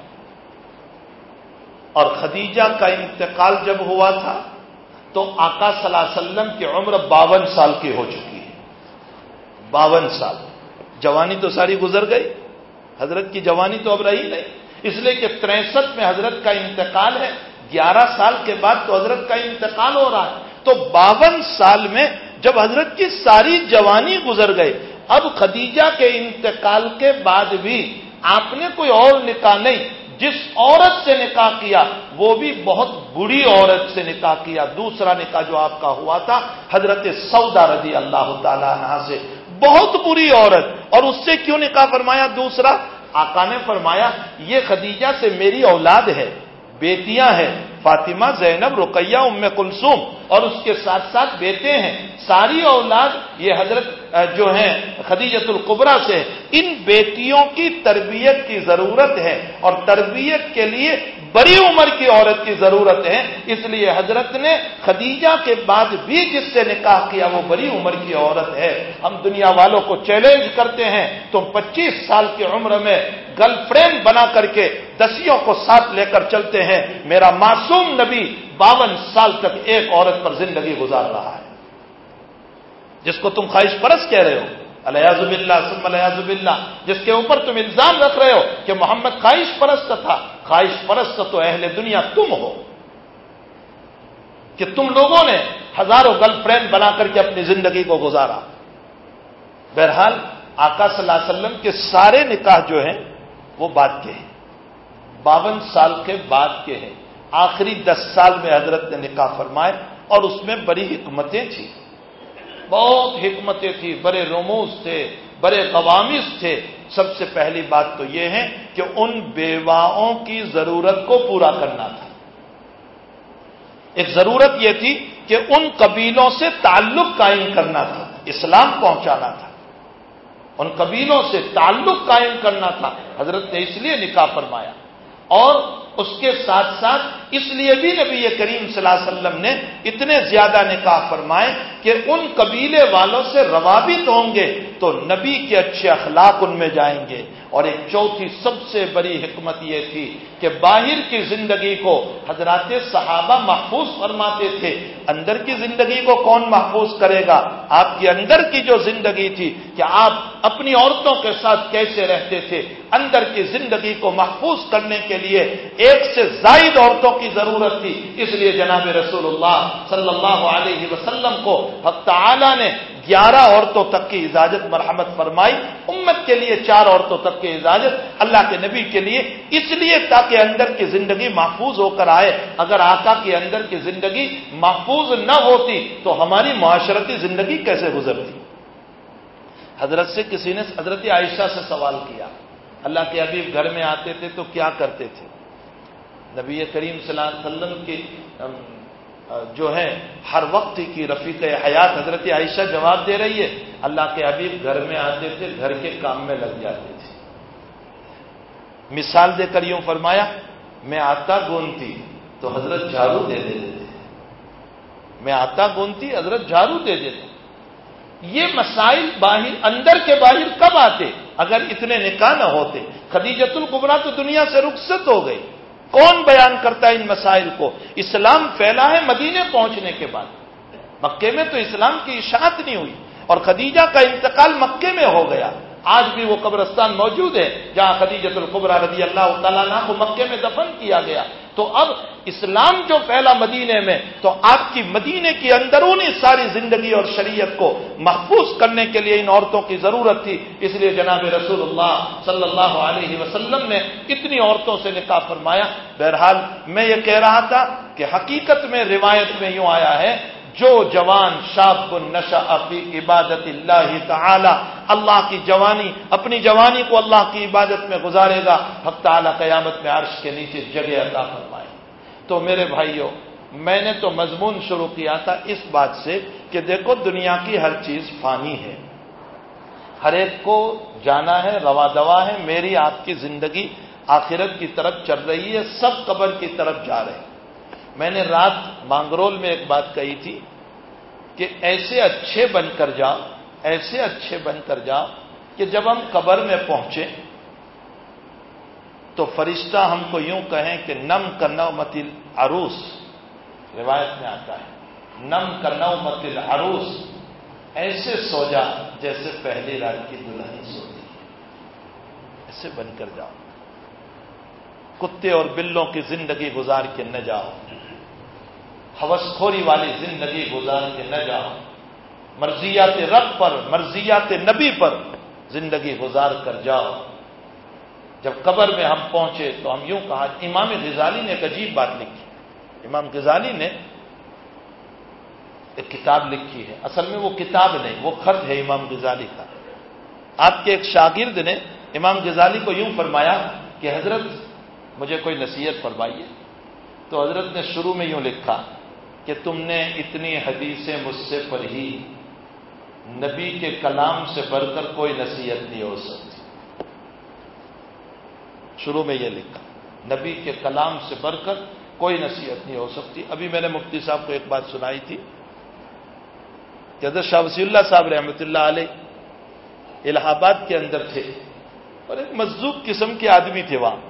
S1: اور خدیجہ کا انتقال جب ہوا تھا تو آقا صلی اللہ علیہ وسلم کی عمر 52 سال کی ہو چکی ہے، 52 سال۔ جوانی تو ساری گزر گئی، حضرت کی جوانی تو اب رہی نہیں، اس لیے کہ 63 میں حضرت کا انتقال ہے، 11 سال کے بعد تو حضرت کا انتقال ہو رہا ہے۔ تو 52 سال میں جب حضرت کی ساری جوانی گزر گئی، اب خدیجہ کے انتقال کے بعد بھی آپ نے کوئی اور نکاح نہیں، جس عورت سے نکاح کیا وہ بھی بہت بری عورت سے نکاح کیا۔ دوسرا نکاح جو آپ کا ہوا تھا حضرت سودا رضی اللہ تعالی عنہا سے، بہت بری عورت، اور اس سے کیوں نکاح فرمایا دوسرا؟ آقا نے فرمایا یہ خدیجہ سے میری اولاد ہے، بیٹیاں ہیں، فاطمہ، زینب، رقیہ، ام کلثوم، اور اس کے ساتھ ساتھ بیٹے ہیں، ساری اولاد یہ حضرت جو ہیں خدیجۃ الکبریٰ سے، ان بیٹیوں کی تربیت کی ضرورت ہے، اور تربیت کے لیے بڑی عمر کی عورت کی ضرورت ہے، اس لیے حضرت نے خدیجہ کے بعد بھی جس سے نکاح کیا وہ بڑی عمر کی عورت ہے۔ ہم دنیا والوں کو چیلنج کرتے ہیں، تم 25 سال کی عمر میں گرل فرینڈ بنا کر کے دسیوں کو ساتھ لے کر چلتے ہیں، میرا معصوم نبی 52 سال تک ایک عورت پر زندگی گزار رہا ہے، جس کو تم خواہش پرست کہہ رہے ہو، الیاذ باللہ ثم الیاذ باللہ، جس کے اوپر تم الزام رکھ رہے ہو کہ محمد خواہش پرست تھا، خواہش پرست تو اہل دنیا تم ہو۔ کہ تم لوگوں نے ہزاروں گرل فرینڈ بنا کر کے اپنی زندگی کو گزارا. بہرحال آقا صلی اللہ علیہ وسلم کے سارے نکاح جو ہیں وہ بعد کے ہیں، 52 سال کے بعد کے ہیں. آخری 10 سال میں حضرت نے نکاح فرمائے اور اس میں بڑی حکمتیں تھیں، بہت حکمتیں تھیں، بڑے رموز تھے، بڑے قوامس تھے. سب سے پہلی بات تو یہ ہے کہ ان بیواؤں کی ضرورت کو پورا کرنا تھا. ایک ضرورت یہ تھی کہ ان قبیلوں سے تعلق قائم کرنا تھا، اسلام پہنچانا تھا، ان قبیلوں سے تعلق قائم کرنا تھا. حضرت نے اس لیے نکاح فرمایا. اور اس کے ساتھ ساتھ اس لیے بھی نبی کریم صلی اللہ علیہ وسلم نے اتنے زیادہ نکاح فرمائے کہ ان قبیلے والوں سے روابط ہوں گے تو نبی کے اچھے اخلاق ان میں جائیں گے. اور ایک چوتھی سب سے بڑی حکمت یہ تھی کہ باہر کی زندگی کو حضرات صحابہ محفوظ فرماتے تھے، اندر کی زندگی کو کون محفوظ کرے گا؟ آپ کی اندر کی جو زندگی تھی کہ آپ اپنی عورتوں کے ساتھ کیسے رہتے تھے، اندر کی زندگی کو محفوظ کرنے کے لیے ایک سے زائد عورتوں کی ضرورت تھی. اس لیے جناب رسول اللہ صلی اللہ علیہ وسلم کو حق تعالی نے 11 عورتوں تک کی اجازت مرحمت فرمائی. امت کے لیے 4 عورتوں تک کی اجازت، اللہ کے نبی کے لیے اس لیے تاکہ اندر کی زندگی محفوظ ہو کر آئے. اگر آقا کے اندر کی زندگی محفوظ نہ ہوتی تو ہماری معاشرتی زندگی کیسے گزرتی؟ حضرت سے کسی نے حضرت عائشہ سے سوال کیا، اللہ کے حبیب گھر میں آتے تھے تو کیا کرتے تھے؟ نبی کریم صلی اللہ علیہ وسلم کی جو ہے ہر وقت کی رفیق حیات حضرت عائشہ جواب دے رہی ہے، اللہ کے حبیب گھر میں آتے تھے، گھر کے کام میں لگ جاتے تھے. مثال دے کر یوں فرمایا، میں آٹا گوندتی تو حضرت جھاڑو دے دیتے تھے، میں آٹا گوندتی حضرت جھاڑو دے دیتے. یہ مسائل باہر اندر کے باہر کب آتے اگر اتنے نکاح نہ ہوتے؟ خدیجۃ الکبریٰ تو دنیا سے رخصت ہو گئی، کون بیان کرتا ہے ان مسائل کو؟ اسلام پھیلا ہے مدینے پہنچنے کے بعد، مکے میں تو اسلام کی اشاعت نہیں ہوئی اور خدیجہ کا انتقال مکے میں ہو گیا. آج بھی وہ قبرستان موجود ہے جہاں خدیجۃ الکبریٰ رضی اللہ تعالیٰ عنہا کو مکے میں دفن کیا گیا. تو اب اسلام جو پھیلا مدینے میں تو آپ کی مدینے کی اندرونی ساری زندگی اور شریعت کو محفوظ کرنے کے لیے ان عورتوں کی ضرورت تھی. اس لیے جناب رسول اللہ صلی اللہ علیہ وسلم نے اتنی عورتوں سے نکاح فرمایا. بہرحال میں یہ کہہ رہا تھا کہ حقیقت میں روایت میں یوں آیا ہے، جو جوان شاب نشأ فی عبادت اللہ تعالی، اللہ کی جوانی، اپنی جوانی کو اللہ کی عبادت میں گزارے گا، حق تعالی قیامت میں عرش کے نیچے جگہ عطا فرمائے. تو میرے بھائیوں، میں نے تو مضمون شروع کیا تھا اس بات سے کہ دیکھو دنیا کی ہر چیز فانی ہے، ہر ایک کو جانا ہے، روا دوا ہے. میری آپ کی زندگی آخرت کی طرف چل رہی ہے، سب قبر کی طرف جا رہے ہیں. میں نے رات مانگرول میں ایک بات کہی تھی کہ ایسے اچھے بن کر جاؤ، ایسے اچھے بن کر جاؤ کہ جب ہم قبر میں پہنچے تو فرشتہ ہم کو یوں کہیں کہ نم کنومت العروس، روایت میں آتا ہے نم کنومت العروس، ایسے سو جا جیسے پہلی رات کی دلہن سوتی. ایسے بن کر جاؤ، کتے اور بلوں کی زندگی گزار کے نہ جاؤ، ہوس خوری والی زندگی گزار کے نہ جاؤ، مرضیات رب پر، مرضیات نبی پر زندگی گزار کر جاؤ. جب قبر میں ہم پہنچے تو ہم یوں کہا، امام غزالی نے ایک عجیب بات لکھی. امام غزالی نے ایک کتاب لکھی ہے، اصل میں وہ کتاب نہیں، وہ خط ہے امام غزالی کا. آپ کے ایک شاگرد نے امام غزالی کو یوں فرمایا کہ حضرت مجھے کوئی نصیحت فرمائیے. تو حضرت نے شروع میں یوں لکھا کہ تم نے اتنی حدیثیں مجھ سے پڑھی، نبی کے کلام سے بڑھ کر کوئی نصیحت نہیں ہو سکتی. شروع میں یہ لکھا، نبی کے کلام سے بڑھ کر کوئی نصیحت نہیں ہو سکتی. ابھی میں نے مفتی صاحب کو ایک بات سنائی تھی کہ حضرت شاہ وصی اللہ صاحب رحمۃ اللہ علیہ الہ آباد کے اندر تھے اور ایک مجذوب قسم کے آدمی تھے وہاں.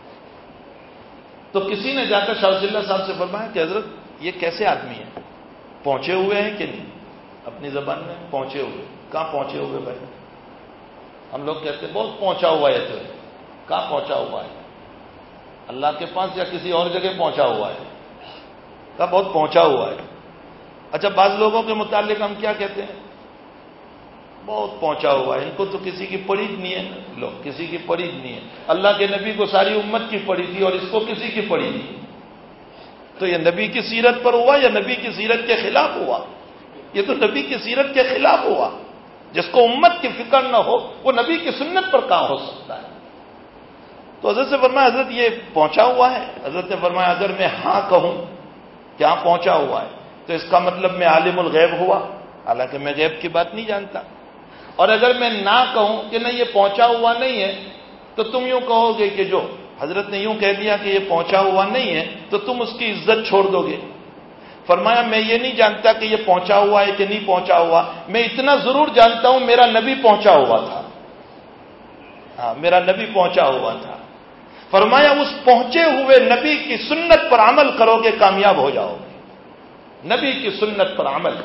S1: تو کسی نے جا کر شاہ وصی اللہ صاحب سے فرمایا کہ حضرت یہ کیسے آدمی ہیں، پہنچے ہوئے ہیں کہ نہیں؟ اپنی زبان میں پہنچے ہوئے. کہاں پہنچے ہوئے بھائی؟ ہم لوگ کہتے ہیں بہت پہنچا ہوا ہے. تو کہاں پہنچا ہوا ہے؟ اللہ کے پاس یا کسی اور جگہ پہنچا ہوا ہے؟ کہا بہت پہنچا ہوا ہے. اچھا بعض لوگوں کے متعلق ہم کیا کہتے ہیں؟ بہت پہنچا ہوا ہے، ان کو تو کسی کی پڑی نہیں ہے. لو کسی کی پڑی نہیں ہے. اللہ کے نبی کو ساری امت کی پڑی تھی اور اس کو کسی کی پڑی نہیں. تو یہ نبی کی سیرت پر ہوا یا نبی کی سیرت کے خلاف ہوا؟ یہ تو نبی کی سیرت کے خلاف ہوا. جس کو امت کی فکر نہ ہو وہ نبی کی سنت پر کہاں ہو سکتا ہے؟ تو حضرت سے فرمایا حضرت یہ پہنچا ہوا ہے. حضرت نے فرمایا اگر میں ہاں کہوں کیا پہنچا ہوا ہے تو اس کا مطلب میں عالم الغیب ہوا، حالانکہ میں غیب کی بات نہیں جانتا. اور اگر میں نہ کہوں کہ نہیں یہ پہنچا ہوا نہیں ہے تو تم یوں کہو گے کہ جو حضرت نے یوں کہہ دیا کہ یہ پہنچا ہوا نہیں ہے تو تم اس کی عزت چھوڑ دو گے. فرمایا میں یہ نہیں جانتا کہ یہ پہنچا ہوا ہے کہ نہیں پہنچا ہوا، میں اتنا ضرور جانتا ہوں میرا نبی پہنچا ہوا تھا. ہاں میرا نبی پہنچا ہوا تھا. فرمایا اس پہنچے ہوئے نبی کی سنت پر عمل کرو گے کامیاب ہو جاؤ گے. نبی کی سنت پر عمل،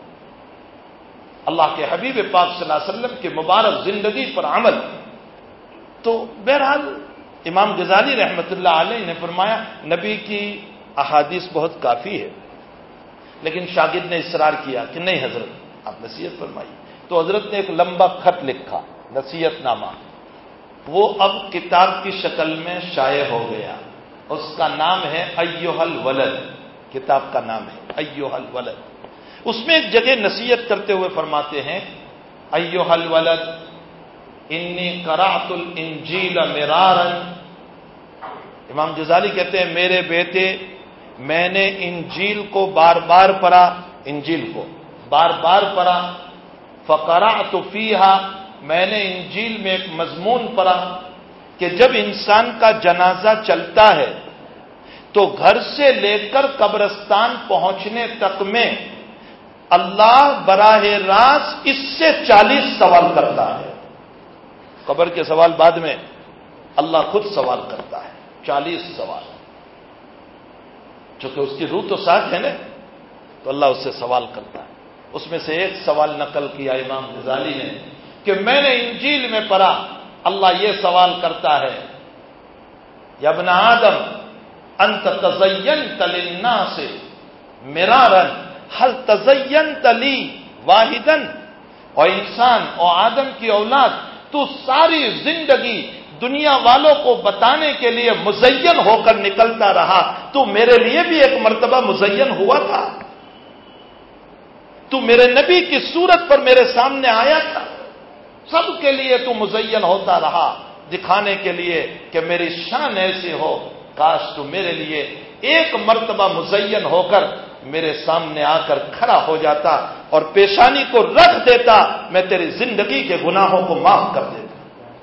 S1: اللہ کے حبیب پاک صلی اللہ علیہ وسلم کی مبارک زندگی پر عمل. تو بہرحال امام غزالی رحمۃ اللہ علیہ نے فرمایا نبی کی احادیث بہت کافی ہے، لیکن شاگرد نے اصرار کیا کہ نہیں حضرت آپ نصیحت فرمائیے. تو حضرت نے ایک لمبا خط لکھا، نصیحت نامہ. وہ اب کتاب کی شکل میں شائع ہو گیا. اس کا نام ہے ایھا الولد، کتاب کا نام ہے ایھا الولد. اس میں ایک جگہ نصیحت کرتے ہوئے فرماتے ہیں ایھا الولد انی قرأت الانجیل مرارا. امام غزالی کہتے ہیں میرے بیٹے میں نے انجیل کو بار بار پڑھا، انجیل کو بار بار پڑھا. فقرأت فیہا، میں نے انجیل میں ایک مضمون پڑھا کہ جب انسان کا جنازہ چلتا ہے تو گھر سے لے کر قبرستان پہنچنے تک میں اللہ براہ راست اس سے 40 سوال کرتا ہے. قبر کے سوال بعد میں، اللہ خود سوال کرتا ہے 40 سوال. چونکہ اس کی روح تو ساتھ ہے نا، تو اللہ اس سے سوال کرتا ہے. اس میں سے ایک سوال نقل کیا امام غزالی نے کہ میں نے انجیل میں پڑھا اللہ یہ سوال کرتا ہے یا ابن آدم انت تزینت للناس مرارا هل تزینت لی واحدا. اور انسان اور آدم کی اولاد تو ساری زندگی دنیا والوں کو بتانے کے لیے مزین ہو کر نکلتا رہا، تو میرے لیے بھی ایک مرتبہ مزین ہوا تھا. تو میرے نبی کی صورت پر میرے سامنے آیا تھا، سب کے لیے تو مزین ہوتا رہا دکھانے کے لیے کہ میری شان ایسی ہو. کاش تو میرے لیے ایک مرتبہ مزین ہو کر میرے سامنے آ کر کھڑا ہو جاتا اور پیشانی کو رکھ دیتا، میں تیری زندگی کے گناہوں کو معاف کر دیتا.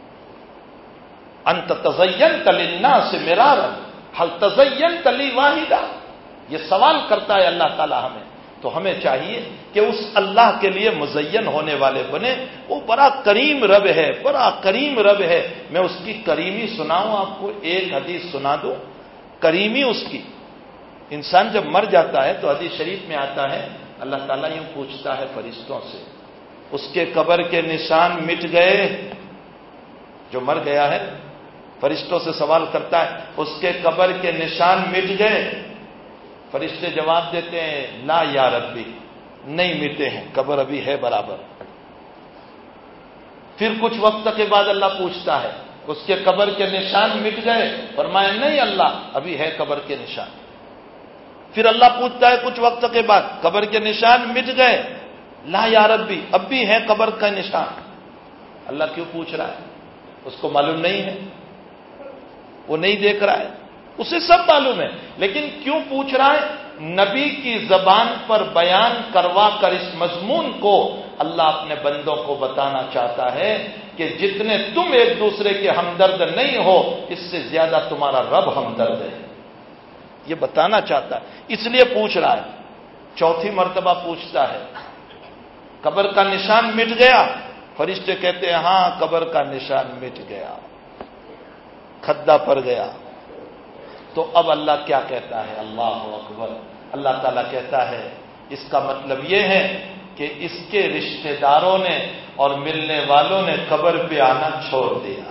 S1: انت تزینت للناس مرارا هل تزینت لی واحدا. یہ سوال کرتا ہے اللہ تعالی ہمیں. تو ہمیں چاہیے کہ اس اللہ کے لیے مزین ہونے والے بنے. وہ بڑا کریم رب ہے، بڑا کریم رب ہے. میں اس کی کریمی سناؤں آپ کو، ایک حدیث سنا دوں کریمی اس کی. انسان جب مر جاتا ہے تو حدیث شریف میں آتا ہے اللہ تعالیٰ یوں پوچھتا ہے فرشتوں سے اس کے قبر کے نشان مٹ گئے. جو مر گیا ہے فرشتوں سے سوال کرتا ہے اس کے قبر کے نشان مٹ گئے. فرشتے جواب دیتے ہیں لا یا ربی، نہیں مٹے ہیں، قبر ابھی ہے برابر. پھر کچھ وقت کے بعد اللہ پوچھتا ہے اس کے قبر کے نشان مٹ گئے؟ فرمایا نہیں اللہ ابھی ہے قبر کے نشان. پھر اللہ پوچھتا ہے کچھ وقت کے بعد قبر کے نشان مٹ گئے؟ لا یا ربی اب بھی ہے قبر کا نشان. اللہ کیوں پوچھ رہا ہے؟ اس کو معلوم نہیں ہے، وہ نہیں دیکھ رہا ہے، اسے سب معلوم ہے، لیکن کیوں پوچھ رہا ہے؟ نبی کی زبان پر بیان کروا کر اس مضمون کو اللہ اپنے بندوں کو بتانا چاہتا ہے کہ جتنے تم ایک دوسرے کے ہمدرد نہیں ہو اس سے زیادہ تمہارا رب ہمدرد ہے. یہ بتانا چاہتا ہے، اس لیے پوچھ رہا ہے. چوتھی مرتبہ پوچھتا ہے قبر کا نشان مٹ گیا؟ فرشتے کہتے ہیں ہاں قبر کا نشان مٹ گیا، کھدا پڑ گیا. تو اب اللہ کیا کہتا ہے؟ اللہ اکبر. اللہ تعالیٰ کہتا ہے اس کا مطلب یہ ہے کہ اس کے رشتہ داروں نے اور ملنے والوں نے قبر پہ آنا چھوڑ دیا.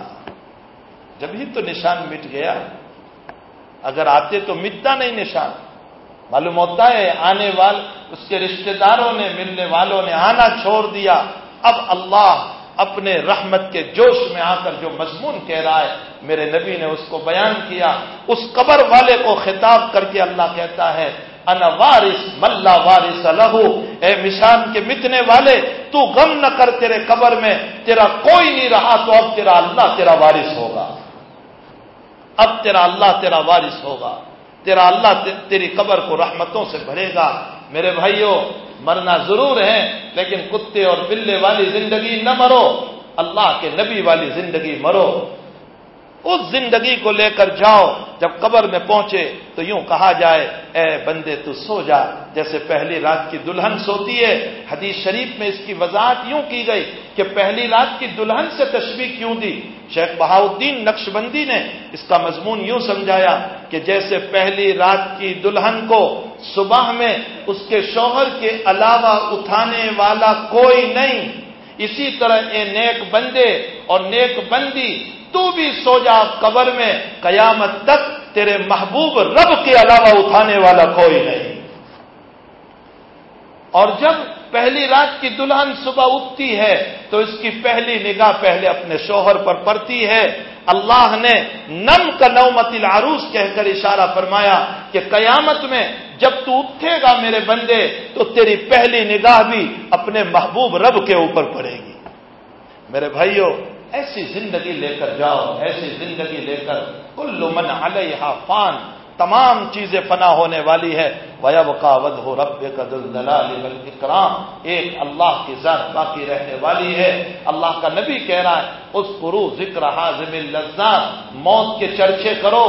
S1: جب ہی تو نشان مٹ گیا، اگر آتے تو مٹتا نہیں نشان. معلوم ہوتا ہے آنے والے اس کے رشتہ داروں نے، ملنے والوں نے آنا چھوڑ دیا. اب اللہ اپنے رحمت کے جوش میں آ کر جو مضمون کہہ رہا ہے میرے نبی نے اس کو بیان کیا. اس قبر والے کو خطاب کر کے اللہ کہتا ہے انا وارث من لا وارث لہ، اے مشان کے مٹنے والے تو غم نہ کر، تیرے قبر میں تیرا کوئی نہیں رہا تو اب تیرا اللہ تیرا وارث ہوگا. اب تیرا اللہ تیرا وارث ہوگا، تیرا اللہ تیری قبر کو رحمتوں سے بھرے گا. میرے بھائیوں، مرنا ضرور ہے لیکن کتے اور بلے والی زندگی نہ مرو، اللہ کے نبی والی زندگی مرو. اس زندگی کو لے کر جاؤ. جب قبر میں پہنچے تو یوں کہا جائے اے بندے تو سو جا جیسے پہلی رات کی دلہن سوتی ہے. حدیث شریف میں اس کی وضاحت یوں کی گئی کہ پہلی رات کی دلہن سے تشبیہ کیوں دی. شیخ بہاؤالدین نقشبندی نے اس کا مضمون یوں سمجھایا کہ جیسے پہلی رات کی دلہن کو صبح میں اس کے شوہر کے علاوہ اٹھانے والا کوئی نہیں، اسی طرح اے نیک بندے اور نیک بندی تو بھی سو جا قبر میں، قیامت تک تیرے محبوب رب کے علاوہ اٹھانے والا کوئی نہیں. اور جب پہلی رات کی دلہن صبح اٹھتی ہے تو اس کی پہلی نگاہ پہلے اپنے شوہر پر پڑتی ہے. اللہ نے نم کا نومت العروس کہہ کر اشارہ فرمایا کہ قیامت میں جب تو اٹھے گا میرے بندے تو تیری پہلی نگاہ بھی اپنے محبوب رب کے اوپر پڑے گی. میرے بھائیوں، ایسی زندگی لے کر جاؤ، ایسی زندگی لے کر کل من علیہا فان، تمام چیزیں فنا ہونے والی ہے. وَيَبْقَى وَجْهُ رَبِّكَ ذُو الْجَلَالِ وَالْإِكْرَامِ، ایک اللہ کی ذات باقی رہنے والی ہے. اللہ کا نبی کہہ رہا ہے اذکروا ذکر حازم اللذات، موت کے چرچے کرو،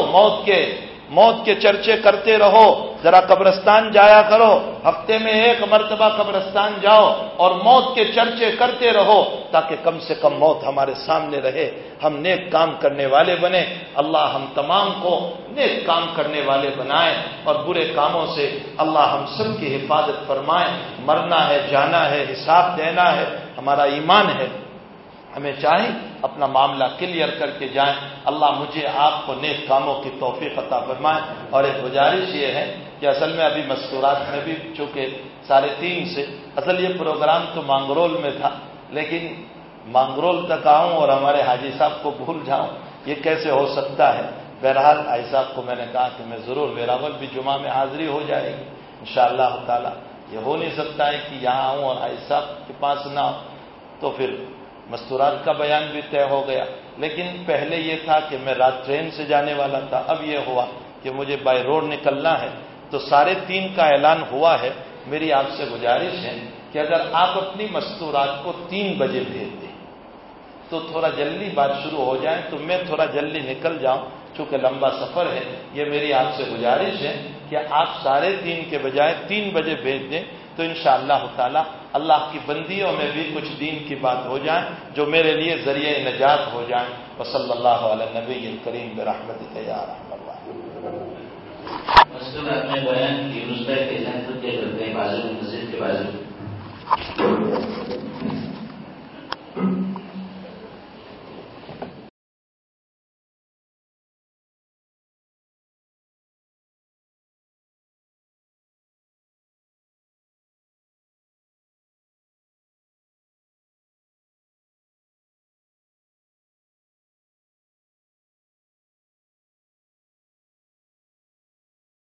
S1: موت کے چرچے کرتے رہو. ذرا قبرستان جایا کرو، ہفتے میں 1 مرتبہ قبرستان جاؤ اور موت کے چرچے کرتے رہو تاکہ کم سے کم موت ہمارے سامنے رہے، ہم نیک کام کرنے والے بنے. اللہ ہم تمام کو نیک کام کرنے والے بنائے اور برے کاموں سے اللہ ہم سب کی حفاظت فرمائے. مرنا ہے، جانا ہے، حساب دینا ہے، ہمارا ایمان ہے. ہمیں چاہیے اپنا معاملہ کلیئر کر کے جائیں. اللہ مجھے آپ کو نیک کاموں کی توفیق عطا فرمائے. اور ایک گزارش یہ ہے کہ اصل میں ابھی مستورات میں بھی چونکہ 3:30 سے اصل یہ پروگرام تو مانگرول میں تھا، لیکن مانگرول تک آؤں اور ہمارے حاجی صاحب کو بھول جاؤں، یہ کیسے ہو سکتا ہے. بہرحال حاجی صاحب کو میں نے کہا کہ میں ضرور ویراول بھی جمعہ میں حاضری ہو جائے گی انشاءاللہ تعالی. یہ ہو نہیں سکتا ہے کہ یہاں آؤں اور حاجی صاحب کے پاس نہ ہوں، تو پھر مستورات کا بیان بھی طے ہو گیا. لیکن پہلے یہ تھا کہ میں رات ٹرین سے جانے والا تھا، اب یہ ہوا کہ مجھے بائی روڈ نکلنا ہے. تو 3:30 کا اعلان ہوا ہے. میری آپ سے گزارش ہے کہ اگر آپ اپنی مستورات کو 3 بجے بھیج دیں تو تھوڑا جلدی بات شروع ہو جائے تو میں تھوڑا جلدی نکل جاؤں، چونکہ لمبا سفر ہے. یہ میری آپ سے گزارش ہے کہ آپ 3:30 کے بجائے 3 بجے بھیج دیں تو انشاءاللہ تعالی اللہ کی بندیوں میں بھی کچھ دین کی بات ہو جائے جو میرے لیے ذریعہ نجات ہو جائیں. وصلی اللہ علی نبی الکریم برحمتک یا ارحم الراحمین.
S2: مسئلہ اپنے بیان کی نسخے کے ذہن کے بازو مسجد کے بازو